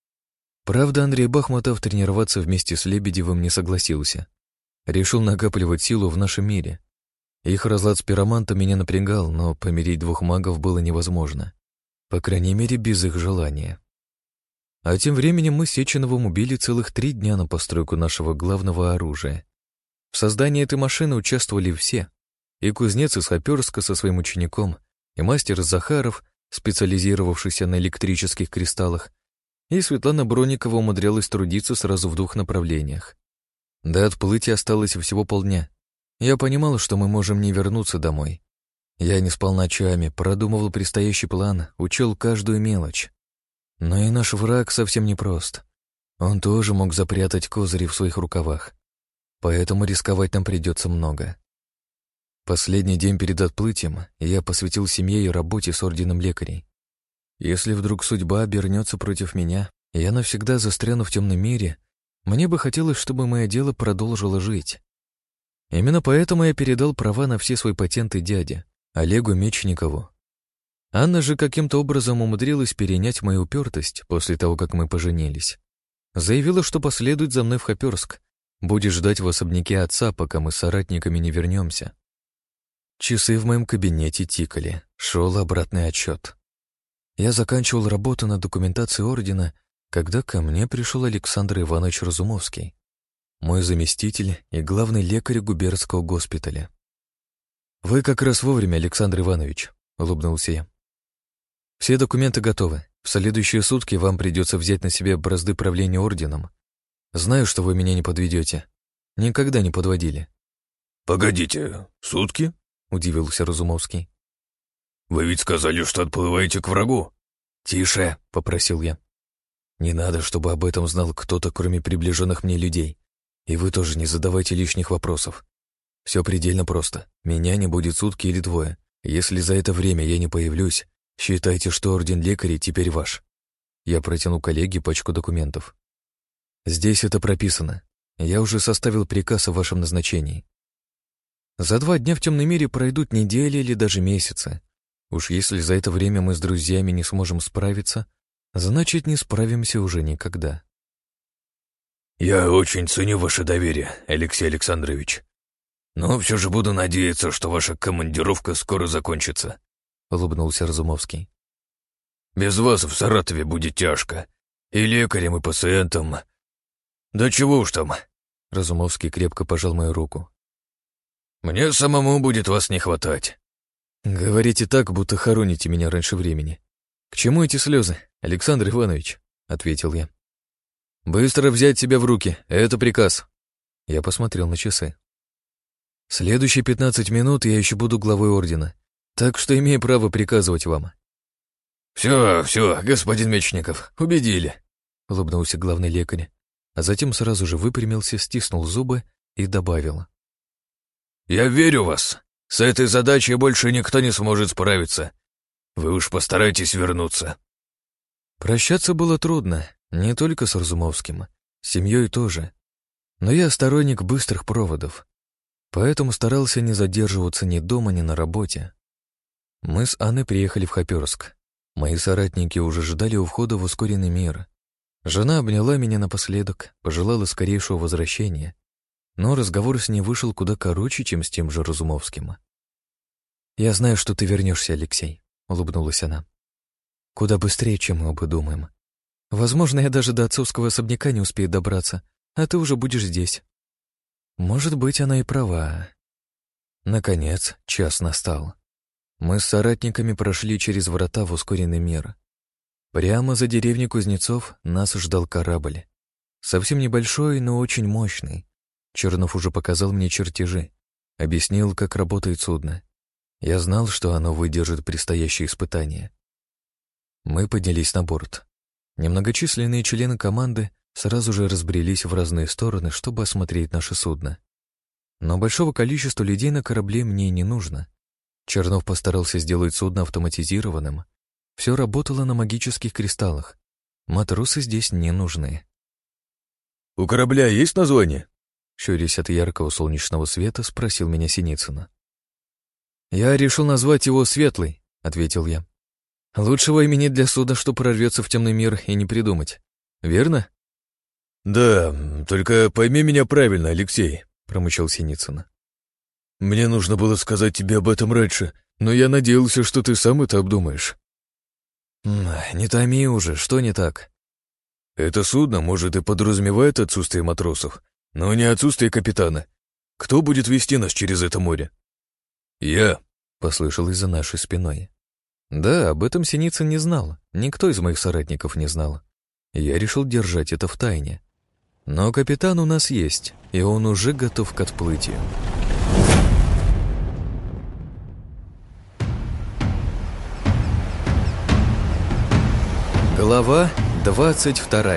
Правда, Андрей Бахматов тренироваться вместе с Лебедевым не согласился. Решил накапливать силу в нашем мире. Их разлад с пиромантом меня напрягал, но помирить 2 магов было невозможно. По крайней мере, без их желания. А тем временем мы с Сеченовым убили целых 3 дня на постройку нашего главного оружия. В создании этой машины участвовали все. И кузнец из Хоперска со своим учеником, и мастер Захаров, специализировавшийся на электрических кристаллах, и Светлана Бронникова умудрялась трудиться сразу в 2 направлениях. До отплытия осталось всего полдня. Я понимал, что мы можем не вернуться домой. Я не спал ночами, продумывал предстоящий план, учел каждую мелочь. Но и наш враг совсем непрост. Он тоже мог запрятать козыри в своих рукавах. Поэтому рисковать нам придется много. Последний день перед отплытием я посвятил семье и работе с орденом лекарей. Если вдруг судьба обернется против меня, и я навсегда застряну в темном мире, мне бы хотелось, чтобы мое дело продолжило жить. Именно поэтому я передал права на все свои патенты дяде, Олегу Мечникову. Анна же каким-то образом умудрилась перенять мою упертость после того, как мы поженились. Заявила, что последует за мной в Хоперск, будет ждать в особняке отца, пока мы с соратниками не вернемся. Часы в моем кабинете тикали, шел обратный отчет. Я заканчивал работу над документацией ордена, когда ко мне пришел Александр Иванович Разумовский, мой заместитель и главный лекарь губернского госпиталя. «Вы как раз вовремя, Александр Иванович», — улыбнулся я. «Все документы готовы. В следующие сутки вам придется взять на себя бразды правления орденом. Знаю, что вы меня не подведете. Никогда не подводили». «Погодите, сутки?» — удивился Разумовский. «Вы ведь сказали, что отплываете к врагу». «Тише», — попросил я. «Не надо, чтобы об этом знал кто-то, кроме приближенных мне людей. И вы тоже не задавайте лишних вопросов. Все предельно просто. Меня не будет сутки или 2. Если за это время я не появлюсь, считайте, что орден лекарей теперь ваш». Я протянул коллеге пачку документов. «Здесь это прописано. Я уже составил приказ о вашем назначении». За 2 дня в темном мире пройдут недели или даже месяцы. Уж если за это время мы с друзьями не сможем справиться, значит, не справимся уже никогда. «Я очень ценю ваше доверие, Алексей Александрович. Но все же буду надеяться, что ваша командировка скоро закончится», — улыбнулся Разумовский. «Без вас в Саратове будет тяжко. И лекарям, и пациентам. Да чего уж там». Разумовский крепко пожал мою руку. «Мне самому будет вас не хватать». «Говорите так, будто хороните меня раньше времени. К чему эти слезы, Александр Иванович?» — ответил я. «Быстро взять себя в руки, это приказ». Я посмотрел на часы. Следующие 15 минут я еще буду главой ордена, так что имею право приказывать вам. «Все, господин Мечников, убедили», — улыбнулся главный лекарь, а затем сразу же выпрямился, стиснул зубы и добавил. «Я верю в вас. С этой задачей больше никто не сможет справиться. Вы уж постарайтесь вернуться». Прощаться было трудно, не только с Разумовским, с семьей тоже. Но я сторонник быстрых проводов, поэтому старался не задерживаться ни дома, ни на работе. Мы с Анной приехали в Хоперск. Мои соратники уже ждали у входа в ускоренный мир. Жена обняла меня напоследок, пожелала скорейшего возвращения, но разговор с ней вышел куда короче, чем с тем же Разумовским. «Я знаю, что ты вернешься, Алексей», — улыбнулась она. «Куда быстрее, чем мы оба думаем. Возможно, я даже до отцовского особняка не успею добраться, а ты уже будешь здесь». Может быть, она и права. Наконец, час настал. Мы с соратниками прошли через врата в ускоренный мир. Прямо за деревней Кузнецов нас ждал корабль. Совсем небольшой, но очень мощный. Чернов уже показал мне чертежи, объяснил, как работает судно. Я знал, что оно выдержит предстоящие испытания. Мы поднялись на борт. Немногочисленные члены команды сразу же разбрелись в разные стороны, чтобы осмотреть наше судно. Но большого количества людей на корабле мне не нужно. Чернов постарался сделать судно автоматизированным. Все работало на магических кристаллах. Матросы здесь не нужны. «У корабля есть название?» Щурясь от яркого солнечного света, спросил меня Синицына. «Я решил назвать его «Светлый», — ответил я. «Лучшего имени для суда, что прорвется в темный мир, и не придумать. Верно?» «Да, только пойми меня правильно, Алексей», — промычал Синицын. «Мне нужно было сказать тебе об этом раньше, но я надеялся, что ты сам это обдумаешь». «Не томи уже, что не так?» «Это судно, может, и подразумевает отсутствие матросов, но не отсутствие капитана. Кто будет вести нас через это море?» «Я», — послышалось за нашей спиной. Да, об этом Синицын не знал, никто из моих соратников не знал. Я решил держать это в тайне. Но капитан у нас есть, и он уже готов к отплытию. Глава 22.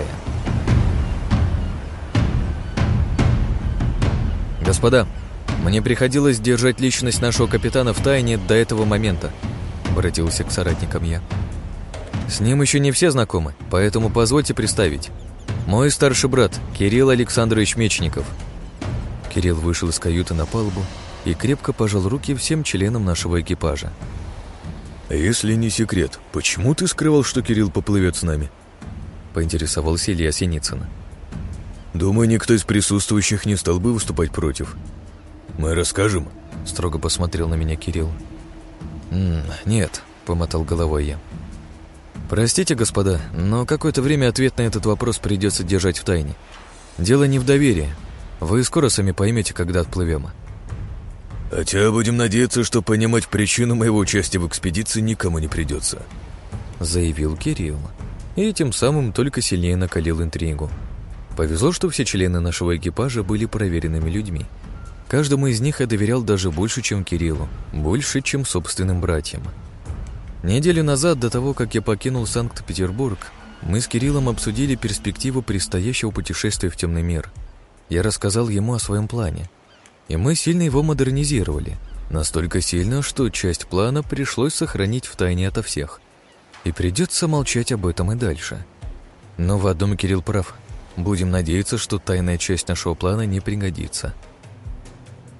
Господа, мне приходилось держать личность нашего капитана в тайне до этого момента, обратился к соратникам я. С ним еще не все знакомы, поэтому позвольте представить. Мой старший брат Кирилл Александрович Мечников. Кирилл вышел из каюты на палубу и крепко пожал руки всем членам нашего экипажа. «А если не секрет, почему ты скрывал, что Кирилл поплывет с нами?» Поинтересовался Илья Синицын. «Думаю, никто из присутствующих не стал бы выступать против. Мы расскажем?» Строго посмотрел на меня Кирилл. «Нет», — помотал головой я. «Простите, господа, но какое-то время ответ на этот вопрос придется держать в тайне. Дело не в доверии. Вы скоро сами поймете, когда отплывем». «Хотя будем надеяться, что понимать причину моего участия в экспедиции никому не придется», — заявил Кирилл. И тем самым только сильнее накалил интригу. Повезло, что все члены нашего экипажа были проверенными людьми. Каждому из них я доверял даже больше, чем Кириллу, больше, чем собственным братьям. Неделю назад, до того, как я покинул Санкт-Петербург, мы с Кириллом обсудили перспективу предстоящего путешествия в темный мир. Я рассказал ему о своем плане, и мы сильно его модернизировали. Настолько сильно, что часть плана пришлось сохранить в тайне ото всех. И придется молчать об этом и дальше. Но в одном Кирилл прав. Будем надеяться, что тайная часть нашего плана не пригодится.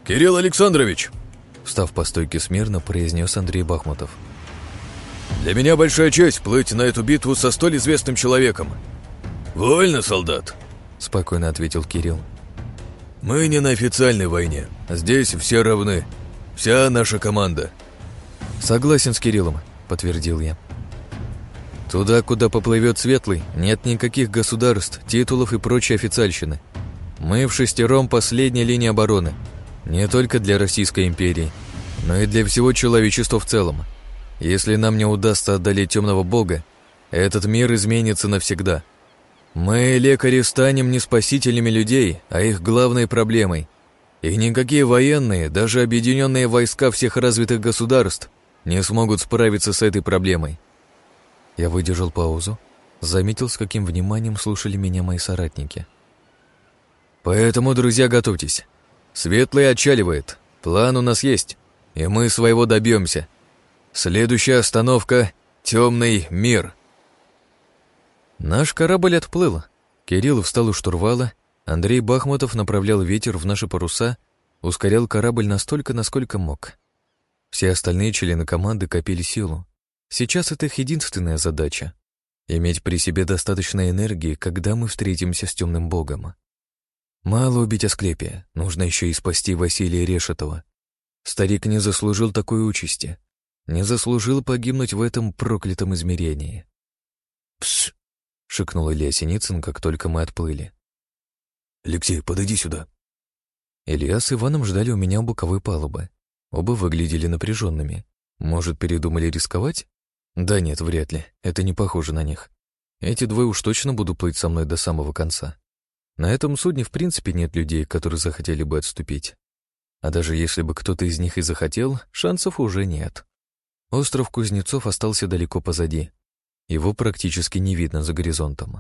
Кирилл Александрович!» Встав по стойке смирно, произнес Андрей Бахмутов. «Для меня большая честь плыть на эту битву со столь известным человеком». «Вольно, солдат», — спокойно ответил Кирилл. «Мы не на официальной войне. Здесь все равны. Вся наша команда». «Согласен с Кириллом», — подтвердил я. «Туда, куда поплывет Светлый, нет никаких государств, титулов и прочей официальщины. Мы вшестером последняя линия обороны. Не только для Российской империи, но и для всего человечества в целом. Если нам не удастся одолеть темного бога, этот мир изменится навсегда. Мы, лекари, станем не спасителями людей, а их главной проблемой. И никакие военные, даже объединенные войска всех развитых государств не смогут справиться с этой проблемой». Я выдержал паузу, заметил, с каким вниманием слушали меня мои соратники. «Поэтому, друзья, готовьтесь. Светлый отчаливает, план у нас есть, и мы своего добьемся. Следующая остановка — темный мир». Наш корабль отплыл. Кирилл встал у штурвала, Андрей Бахмутов направлял ветер в наши паруса, ускорял корабль настолько, насколько мог. Все остальные члены команды копили силу. Сейчас это их единственная задача — иметь при себе достаточно энергии, когда мы встретимся с темным богом. Мало убить Асклепия, нужно еще и спасти Василия Решетова. Старик не заслужил такой участи, не заслужил погибнуть в этом проклятом измерении. «Пс!» — шикнул Илья Синицын, как только мы отплыли. «Алексей, подойди сюда». Илья с Иваном ждали у меня у боковой палубы. Оба выглядели напряженными. Может, передумали рисковать? Да нет, вряд ли. Это не похоже на них. Эти двое уж точно будут плыть со мной до самого конца. На этом судне в принципе нет людей, которые захотели бы отступить. А даже если бы кто-то из них и захотел, шансов уже нет. Остров Кузнецов остался далеко позади. Его практически не видно за горизонтом.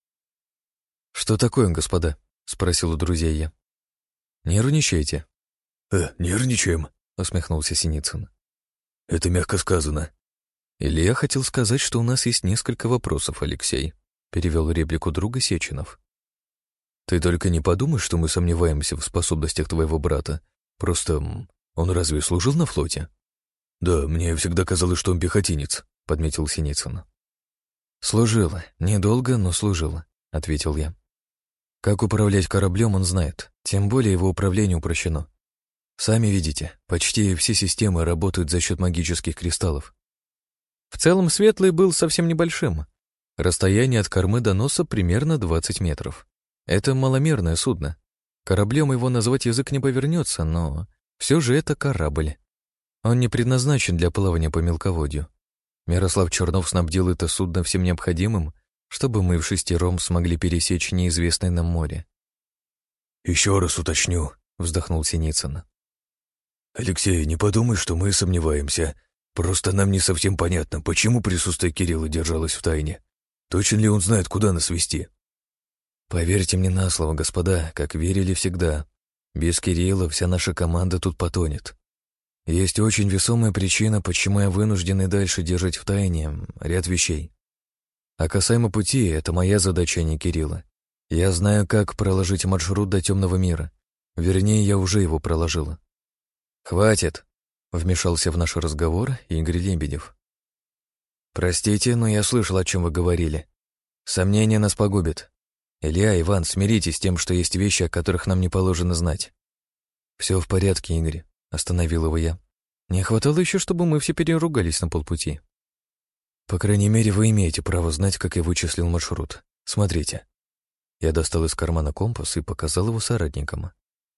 «Что такое, господа?» — спросил у друзей я. «Нервничаете?» «Нервничаем», — усмехнулся Синицын. «Это мягко сказано». «Илья хотел сказать, что у нас есть несколько вопросов, Алексей», — перевел реплику друга Сеченов. «Ты только не подумай, что мы сомневаемся в способностях твоего брата. Просто он разве служил на флоте?» «Да, мне всегда казалось, что он пехотинец», — подметил Синицын. «Служил. Недолго, но служил», — ответил я. «Как управлять кораблем, он знает. Тем более его управление упрощено. Сами видите, почти все системы работают за счет магических кристаллов. В целом Светлый был совсем небольшим. Расстояние от кормы до носа примерно 20 метров. Это маломерное судно. Кораблем его назвать язык не повернется, но все же это корабль. Он не предназначен для плавания по мелководью. Мирослав Чернов снабдил это судно всем необходимым, чтобы мы вшестером смогли пересечь неизвестное нам море. «Еще раз уточню», — вздохнул Синицын. «Алексей, не подумай, что мы сомневаемся. Просто нам не совсем понятно, почему присутствие Кирилла держалось в тайне. Точно ли он знает, куда нас вести?» «Поверьте мне на слово, господа, как верили всегда. Без Кирилла вся наша команда тут потонет. Есть очень весомая причина, почему я вынужден и дальше держать в тайне ряд вещей. А касаемо пути, это моя задача, а не Кирилла. Я знаю, как проложить маршрут до темного мира. Вернее, я уже его проложила». «Хватит», — вмешался в наш разговор Игорь Лебедев. «Простите, но я слышал, о чем вы говорили. Сомнения нас погубят. Илья, Иван, смиритесь с тем, что есть вещи, о которых нам не положено знать». «Все в порядке, Игорь», — остановил его я. «Не хватало еще, чтобы мы все переругались на полпути. По крайней мере, вы имеете право знать, как я вычислил маршрут. Смотрите». Я достал из кармана компас и показал его соратникам.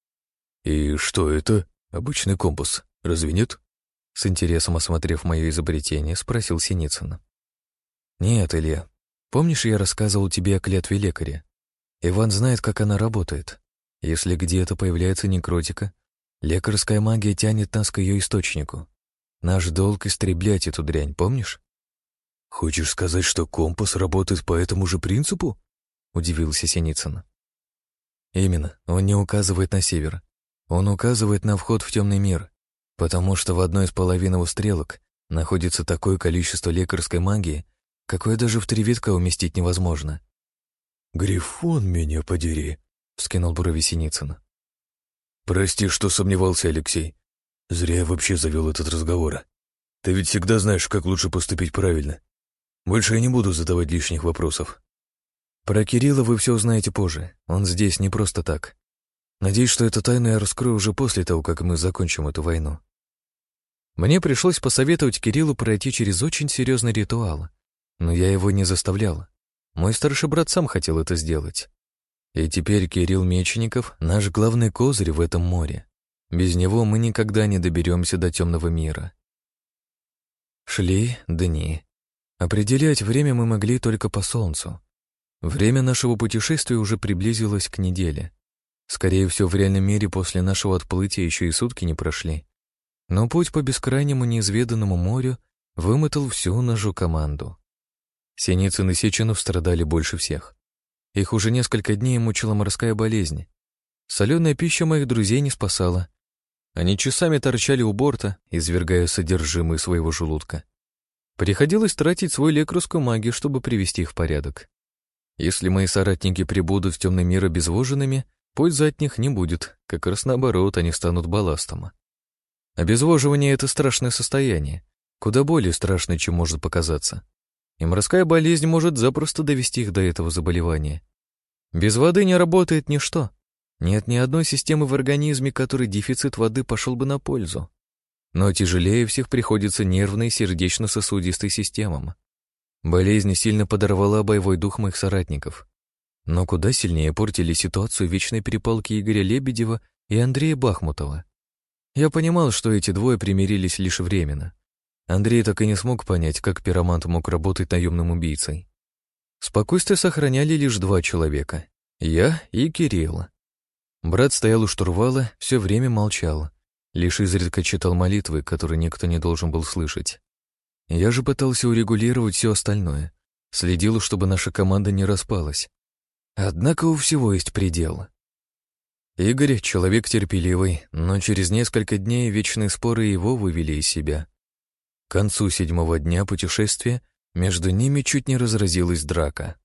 «И что это? Обычный компас, разве нет?» С интересом осмотрев мое изобретение, спросил Синицын. «Нет, Илья. Помнишь, я рассказывал тебе о клятве лекаря? Иван знает, как она работает. Если где-то появляется некротика, лекарская магия тянет нас к ее источнику. Наш долг — истреблять эту дрянь, помнишь?» «Хочешь сказать, что компас работает по этому же принципу?» — удивился Синицын. «Именно. Он не указывает на север. Он указывает на вход в темный мир, потому что в одной из половин его стрелок находится такое количество лекарской магии, какое даже в 3 витка уместить невозможно». «Грифон меня подери», — вскинул брови Синицын. «Прости, что сомневался, Алексей. Зря я вообще завел этот разговор. Ты ведь всегда знаешь, как лучше поступить правильно. Больше я не буду задавать лишних вопросов». Про Кирилла вы все узнаете позже. Он здесь не просто так. Надеюсь, что эту тайну я раскрою уже после того, как мы закончим эту войну. Мне пришлось посоветовать Кириллу пройти через очень серьезный ритуал, но я его не заставлял. Мой старший брат сам хотел это сделать. И теперь Кирилл Мечников — наш главный козырь в этом море. Без него мы никогда не доберемся до темного мира. Шли дни. Определять время мы могли только по солнцу. Время нашего путешествия уже приблизилось к неделе. Скорее всего, в реальном мире после нашего отплытия еще и сутки не прошли. Но путь по бескрайнему неизведанному морю вымотал всю нашу команду. Синицын и Сеченов страдали больше всех. Их уже несколько дней мучила морская болезнь. Соленая пища моих друзей не спасала. Они часами торчали у борта, извергая содержимое своего желудка. Приходилось тратить свою лекарскую магию, чтобы привести их в порядок. Если мои соратники прибудут в темный мир обезвоженными, пользы от них не будет, как раз наоборот, они станут балластом. Обезвоживание — это страшное состояние, куда более страшное, чем может показаться. И морская болезнь может запросто довести их до этого заболевания. Без воды не работает ничто. Нет ни одной системы в организме, которой дефицит воды пошел бы на пользу. Но тяжелее всех приходится нервной и сердечно-сосудистой системам. Болезнь сильно подорвала боевой дух моих соратников. Но куда сильнее портили ситуацию вечной перепалки Игоря Лебедева и Андрея Бахмутова. Я понимал, что эти двое примирились лишь временно. Андрей так и не смог понять, как пиромант мог работать наемным убийцей. Спокойствие сохраняли лишь два человека — я и Кирилл. Брат стоял у штурвала, все время молчал, лишь изредка читал молитвы, которые никто не должен был слышать. Я же пытался урегулировать все остальное, следил, чтобы наша команда не распалась. Однако у всего есть предел. Игорь — человек терпеливый, но через несколько дней вечные споры его вывели из себя. К концу 7-го дня путешествия между ними чуть не разразилась драка.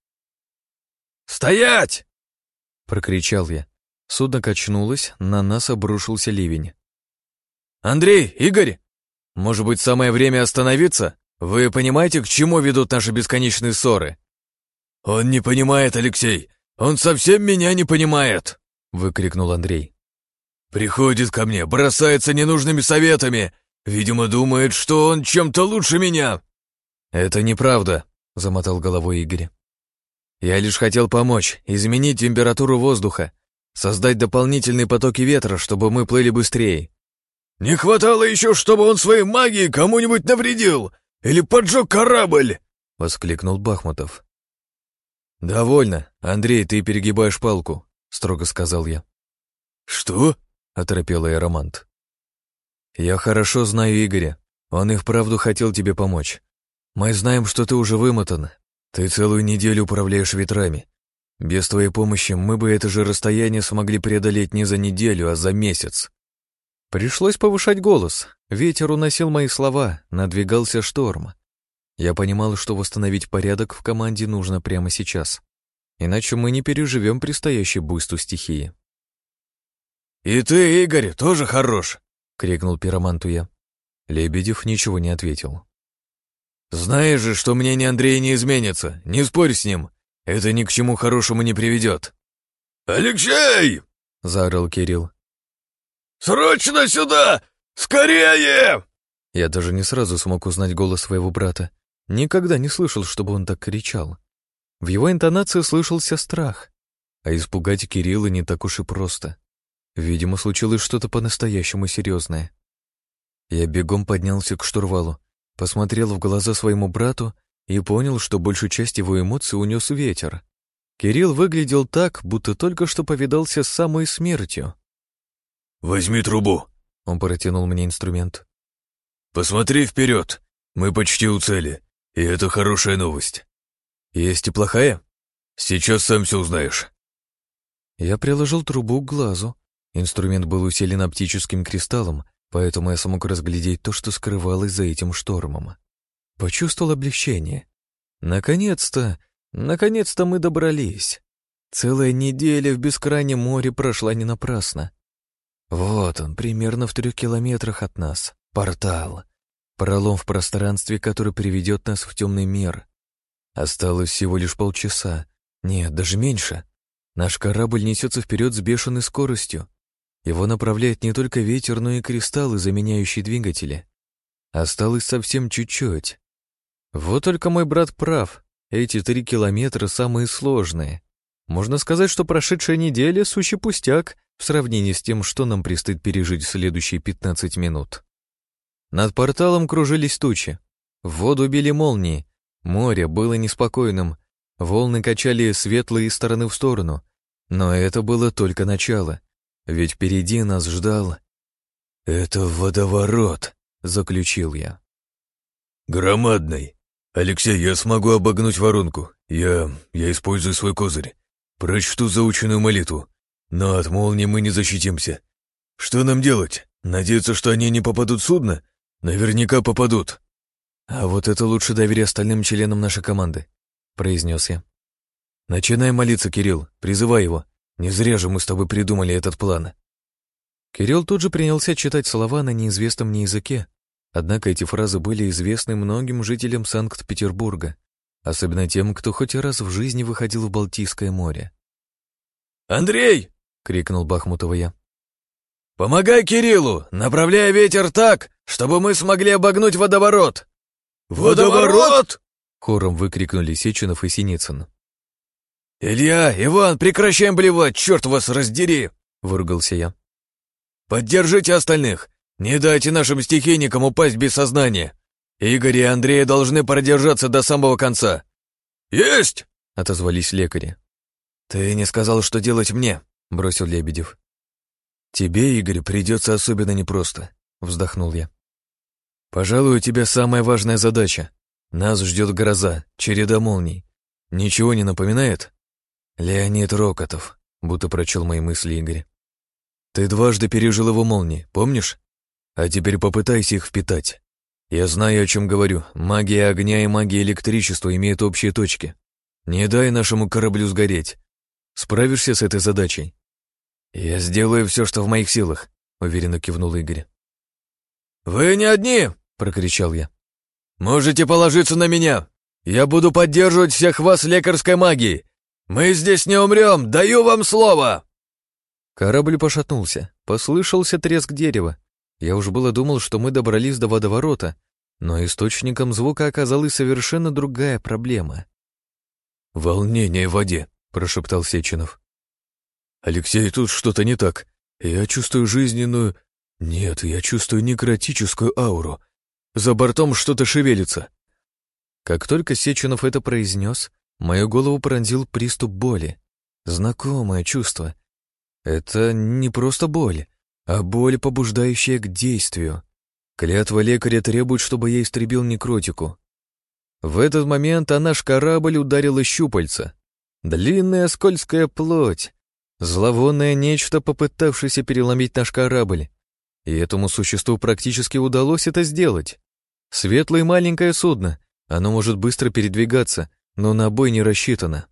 «Стоять!» — прокричал я. Судно качнулось, на нас обрушился ливень. «Андрей, Игорь, может быть, самое время остановиться? Вы понимаете, к чему ведут наши бесконечные ссоры?» «Он не понимает, Алексей! Он совсем меня не понимает!» — выкрикнул Андрей. «Приходит ко мне, бросается ненужными советами. Видимо, думает, что он чем-то лучше меня». «Это неправда», — замотал головой Игорь. «Я лишь хотел помочь, изменить температуру воздуха, создать дополнительные потоки ветра, чтобы мы плыли быстрее». «Не хватало еще, чтобы он своей магией кому-нибудь навредил или поджег корабль!» — воскликнул Бахмутов. «Довольно. Андрей, ты перегибаешь палку», — строго сказал я. «Что?» — оторопел аэромант. «Я хорошо знаю Игоря. Он и вправду хотел тебе помочь. Мы знаем, что ты уже вымотан. Ты целую неделю управляешь ветрами. Без твоей помощи мы бы это же расстояние смогли преодолеть не за неделю, а за месяц». Пришлось повышать голос. Ветер уносил мои слова, надвигался шторм. Я понимал, что восстановить порядок в команде нужно прямо сейчас. Иначе мы не переживем предстоящий буйству стихии. «И ты, Игорь, тоже хорош!» — крикнул пироманту я. Лебедев ничего не ответил. «Знаешь же, что мнение Андрея не изменится. Не спорь с ним. Это ни к чему хорошему не приведет». «Алексей!» — заорал Кирилл. «Срочно сюда! Скорее!» Я даже не сразу смог узнать голос своего брата. Никогда не слышал, чтобы он так кричал. В его интонации слышался страх. А испугать Кирилла не так уж и просто. Видимо, случилось что-то по-настоящему серьезное. Я бегом поднялся к штурвалу, посмотрел в глаза своему брату и понял, что большую часть его эмоций унес ветер. Кирилл выглядел так, будто только что повидался с самой смертью. «Возьми трубу», — он протянул мне инструмент. «Посмотри вперед. Мы почти у цели, и это хорошая новость. Есть и плохая? Сейчас сам все узнаешь». Я приложил трубу к глазу. Инструмент был усилен оптическим кристаллом, поэтому я смог разглядеть то, что скрывалось за этим штормом. Почувствовал облегчение. Наконец-то мы добрались. Целая неделя в бескрайнем море прошла не напрасно. Вот он, примерно в 3 километрах от нас. Портал. Пролом в пространстве, который приведет нас в темный мир. Осталось всего лишь полчаса. Нет, даже меньше. Наш корабль несется вперед с бешеной скоростью. Его направляет не только ветер, но и кристаллы, заменяющие двигатели. Осталось совсем чуть-чуть. Вот только мой брат прав. Эти 3 километра самые сложные. Можно сказать, что прошедшая неделя — сущий пустяк в сравнении с тем, что нам предстоит пережить в следующие 15 минут. Над порталом кружились тучи. В воду били молнии. Море было неспокойным. Волны качали светлые из стороны в сторону. Но это было только начало. Ведь впереди нас ждал... «Это водоворот», — заключил я. «Громадный. Алексей, я смогу обогнуть воронку. Я использую свой козырь. Прочту заученную молитву. Но от молнии мы не защитимся. Что нам делать? Надеяться, что они не попадут в судно? Наверняка попадут». «А вот это лучше доверие остальным членам нашей команды», — произнес я. «Начинай молиться, Кирилл, призывай его. Не зря же мы с тобой придумали этот план». Кирилл тут же принялся читать слова на неизвестном мне языке. Однако эти фразы были известны многим жителям Санкт-Петербурга, особенно тем, кто хоть раз в жизни выходил в Балтийское море. «Андрей!» — крикнул Бахмутова я. «Помогай Кириллу, направляя ветер так, чтобы мы смогли обогнуть водоворот!» «Водоворот!» — хором выкрикнули Сеченов и Синицын. «Илья, Иван, прекращаем блевать, черт вас раздери!» — выругался я. «Поддержите остальных, не дайте нашим стихийникам упасть без сознания. Игорь и Андрей должны продержаться до самого конца». «Есть!» — отозвались лекари. «Ты не сказал, что делать мне», — бросил Лебедев. «Тебе, Игорь, придется особенно непросто», — вздохнул я. «Пожалуй, у тебя самая важная задача. Нас ждет гроза, череда молний. Ничего не напоминает?» «Леонид Рокотов», — будто прочел мои мысли Игорь. «Ты дважды пережил его молнии, помнишь? А теперь попытайся их впитать. Я знаю, о чем говорю. Магия огня и магия электричества имеют общие точки. Не дай нашему кораблю сгореть. Справишься с этой задачей?» «Я сделаю все, что в моих силах», — уверенно кивнул Игорь. «Вы не одни!» — прокричал я. «Можете положиться на меня. Я буду поддерживать всех вас лекарской магией. Мы здесь не умрем, даю вам слово!» Корабль пошатнулся, послышался треск дерева. Я уж было думал, что мы добрались до водоворота, но источником звука оказалась совершенно другая проблема. «Волнение в воде», — прошептал Сеченов. «Алексей, тут что-то не так. Я чувствую жизненную... Нет, я чувствую некротическую ауру. За бортом что-то шевелится». Как только Сеченов это произнес, мою голову пронзил приступ боли. Знакомое чувство. Это не просто боль, а боль, побуждающая к действию. Клятва лекаря требует, чтобы я истребил некротику. В этот момент наш корабль ударило щупальца. Длинная скользкая плоть. Зловонное нечто, попытавшееся переломить наш корабль. И этому существу практически удалось это сделать. Светлое маленькое судно. Оно может быстро передвигаться, но на бой не рассчитано.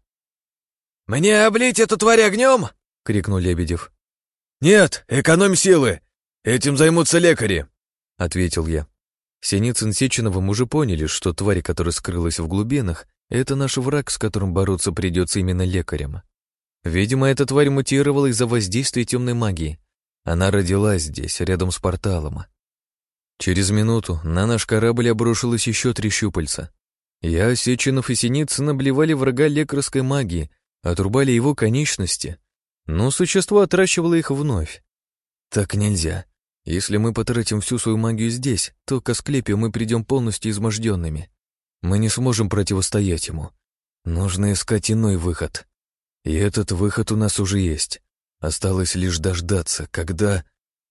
«Мне облить эту тварь огнем?» — крикнул Лебедев. «Нет, экономь силы. Этим займутся лекари», — ответил я. Синицын с Сеченовым уже поняли, что тварь, которая скрылась в глубинах, это наш враг, с которым бороться придется именно лекарям. Видимо, эта тварь мутировала из-за воздействия темной магии. Она родилась здесь, рядом с порталом. Через минуту на наш корабль обрушилось еще 3 щупальца. Я, Сеченов и Синицын обливали врага лекарской магией, отрубали его конечности, но существо отращивало их вновь. Так нельзя. Если мы потратим всю свою магию здесь, то к Асклепию мы придем полностью изможденными. Мы не сможем противостоять ему. Нужно искать иной выход. И этот выход у нас уже есть. Осталось лишь дождаться, когда...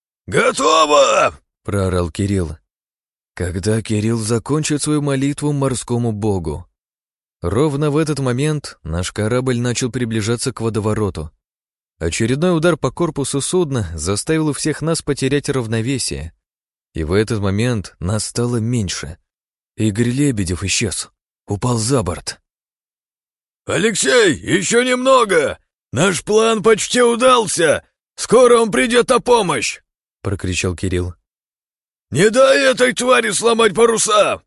«Готово!» — проорал Кирилл. Когда Кирилл закончит свою молитву морскому богу. Ровно в этот момент наш корабль начал приближаться к водовороту. Очередной удар по корпусу судна заставил у всех нас потерять равновесие. И в этот момент нас стало меньше. Игорь Лебедев исчез, упал за борт. «Алексей, еще немного! Наш план почти удался! Скоро он придет на помощь!» — прокричал Кирилл. «Не дай этой твари сломать паруса!»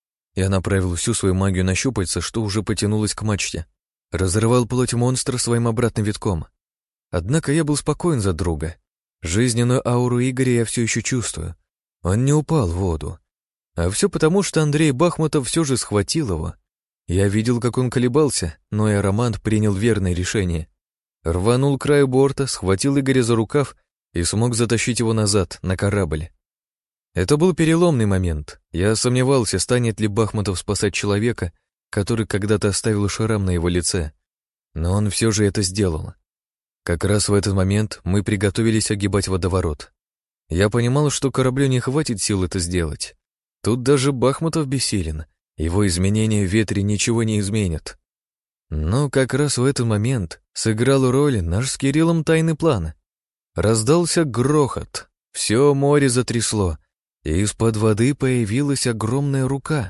Я направил всю свою магию на щупальца, что уже потянулось к мачте. Разрывал плоть монстра своим обратным витком. Однако я был спокоен за друга. Жизненную ауру Игоря я все еще чувствую. Он не упал в воду. А все потому, что Андрей Бахмутов все же схватил его. Я видел, как он колебался, но и Роман принял верное решение. Рванул к краю борта, схватил Игоря за рукав и смог затащить его назад, на корабль. Это был переломный момент. Я сомневался, станет ли Бахмутов спасать человека, который когда-то оставил шрам на его лице. Но он все же это сделал. Как раз в этот момент мы приготовились огибать водоворот. Я понимал, что кораблю не хватит сил это сделать. Тут даже Бахмутов бессилен. Его изменения в ветре ничего не изменят. Но как раз в этот момент сыграл роль наш с Кириллом тайный план. Раздался грохот. Все море затрясло, и из-под воды появилась огромная рука.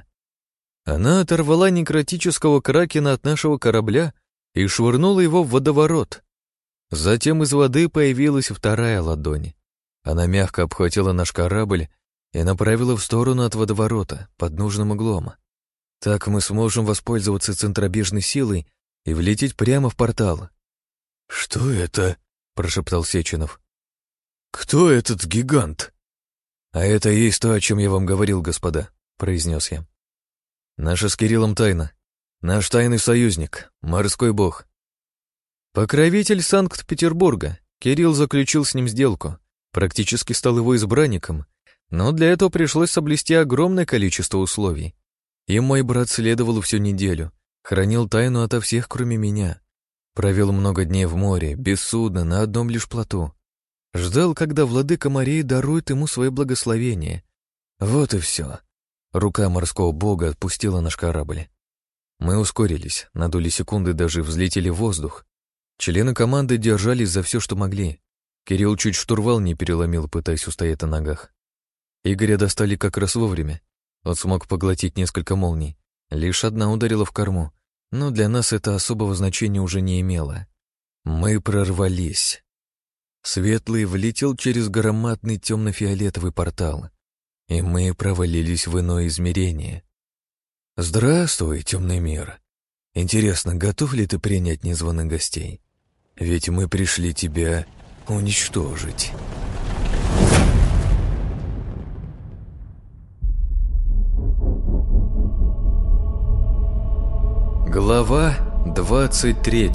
Она оторвала некротического кракена от нашего корабля и швырнула его в водоворот. Затем из воды появилась вторая ладонь. Она мягко обхватила наш корабль и направила в сторону от водоворота, под нужным углом. Так мы сможем воспользоваться центробежной силой и влететь прямо в портал. «Что это?» — прошептал Сеченов. «Кто этот гигант?» «А это и есть то, о чем я вам говорил, господа», — произнес я. «Наша с Кириллом тайна. Наш тайный союзник, морской бог. Покровитель Санкт-Петербурга. Кирилл заключил с ним сделку, практически стал его избранником, но для этого пришлось соблюсти огромное количество условий. И мой брат следовал всю неделю, хранил тайну ото всех, кроме меня. Провел много дней в море, без судна, на одном лишь плоту. Ждал, когда владыка морей дарует ему свое благословение. Вот и все. Рука морского бога отпустила наш корабль. Мы ускорились, на доли секунды даже взлетели в воздух. Члены команды держались за все, что могли. Кирилл чуть штурвал не переломил, пытаясь устоять на ногах. Игоря достали как раз вовремя. Он смог поглотить несколько молний. Лишь одна ударила в корму, но для нас это особого значения уже не имело. Мы прорвались. Светлый влетел через громадный темно-фиолетовый портал, и мы провалились в иное измерение. «Здравствуй, темный мир. Интересно, готов ли ты принять незваных гостей? Ведь мы пришли тебя уничтожить». Глава 23.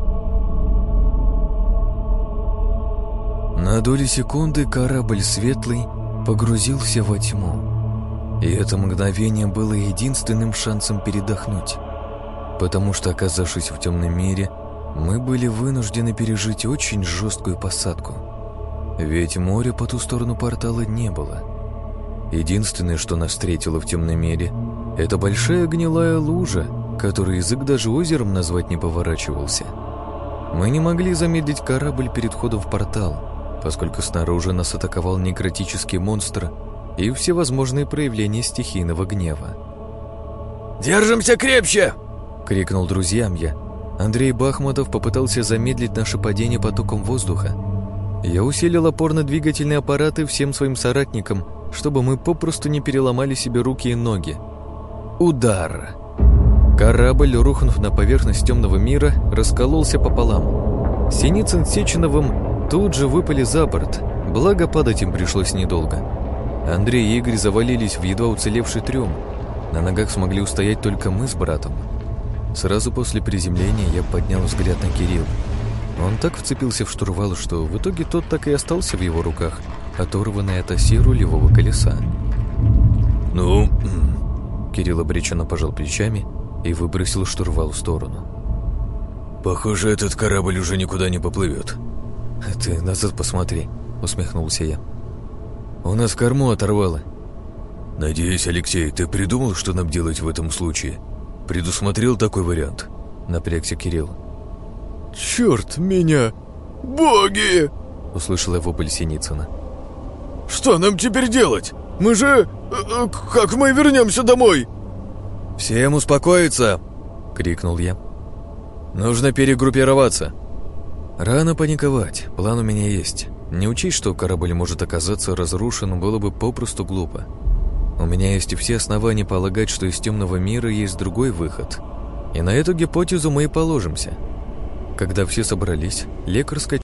На доли секунды корабль «Светлый» погрузился во тьму. И это мгновение было единственным шансом передохнуть. Потому что, оказавшись в темном мире, мы были вынуждены пережить очень жесткую посадку. Ведь моря по ту сторону портала не было. Единственное, что нас встретило в темном мире, это большая гнилая лужа, который язык даже озером назвать не поворачивался. Мы не могли замедлить корабль перед входом в портал, поскольку снаружи нас атаковал некротический монстр и всевозможные проявления стихийного гнева. «Держимся крепче!» — крикнул друзьям я. Андрей Бахмутов попытался замедлить наше падение потоком воздуха. Я усилил опорно-двигательные аппараты всем своим соратникам, чтобы мы попросту не переломали себе руки и ноги. Удар! Корабль, рухнув на поверхность темного мира, раскололся пополам. Синицын с Сеченовым тут же выпали за борт, благо падать им пришлось недолго. Андрей и Игорь завалились в едва уцелевший трюм. На ногах смогли устоять только мы с братом. Сразу после приземления я поднял взгляд на Кирилла. Он так вцепился в штурвал, что в итоге тот так и остался в его руках, оторванный от оси рулевого колеса. «Ну...» Кирилл обреченно пожал плечами и выбросил штурвал в сторону. «Похоже, этот корабль уже никуда не поплывет». «Ты назад посмотри», — усмехнулся я. «У нас корму оторвало». «Надеюсь, Алексей, ты придумал, что нам делать в этом случае? Предусмотрел такой вариант?» — напрягся Кирилл. «Черт меня! Боги!» — услышал я вопль Синицына. «Что нам теперь делать? Мы же... Как мы вернемся домой?» «Всем успокоиться!» — крикнул я. «Нужно перегруппироваться». Рано паниковать, план у меня есть. Не учесть, что корабль может оказаться разрушен, было бы попросту глупо. У меня есть все основания полагать, что из темного мира есть другой выход. И на эту гипотезу мы и положимся. Когда все собрались, лекарская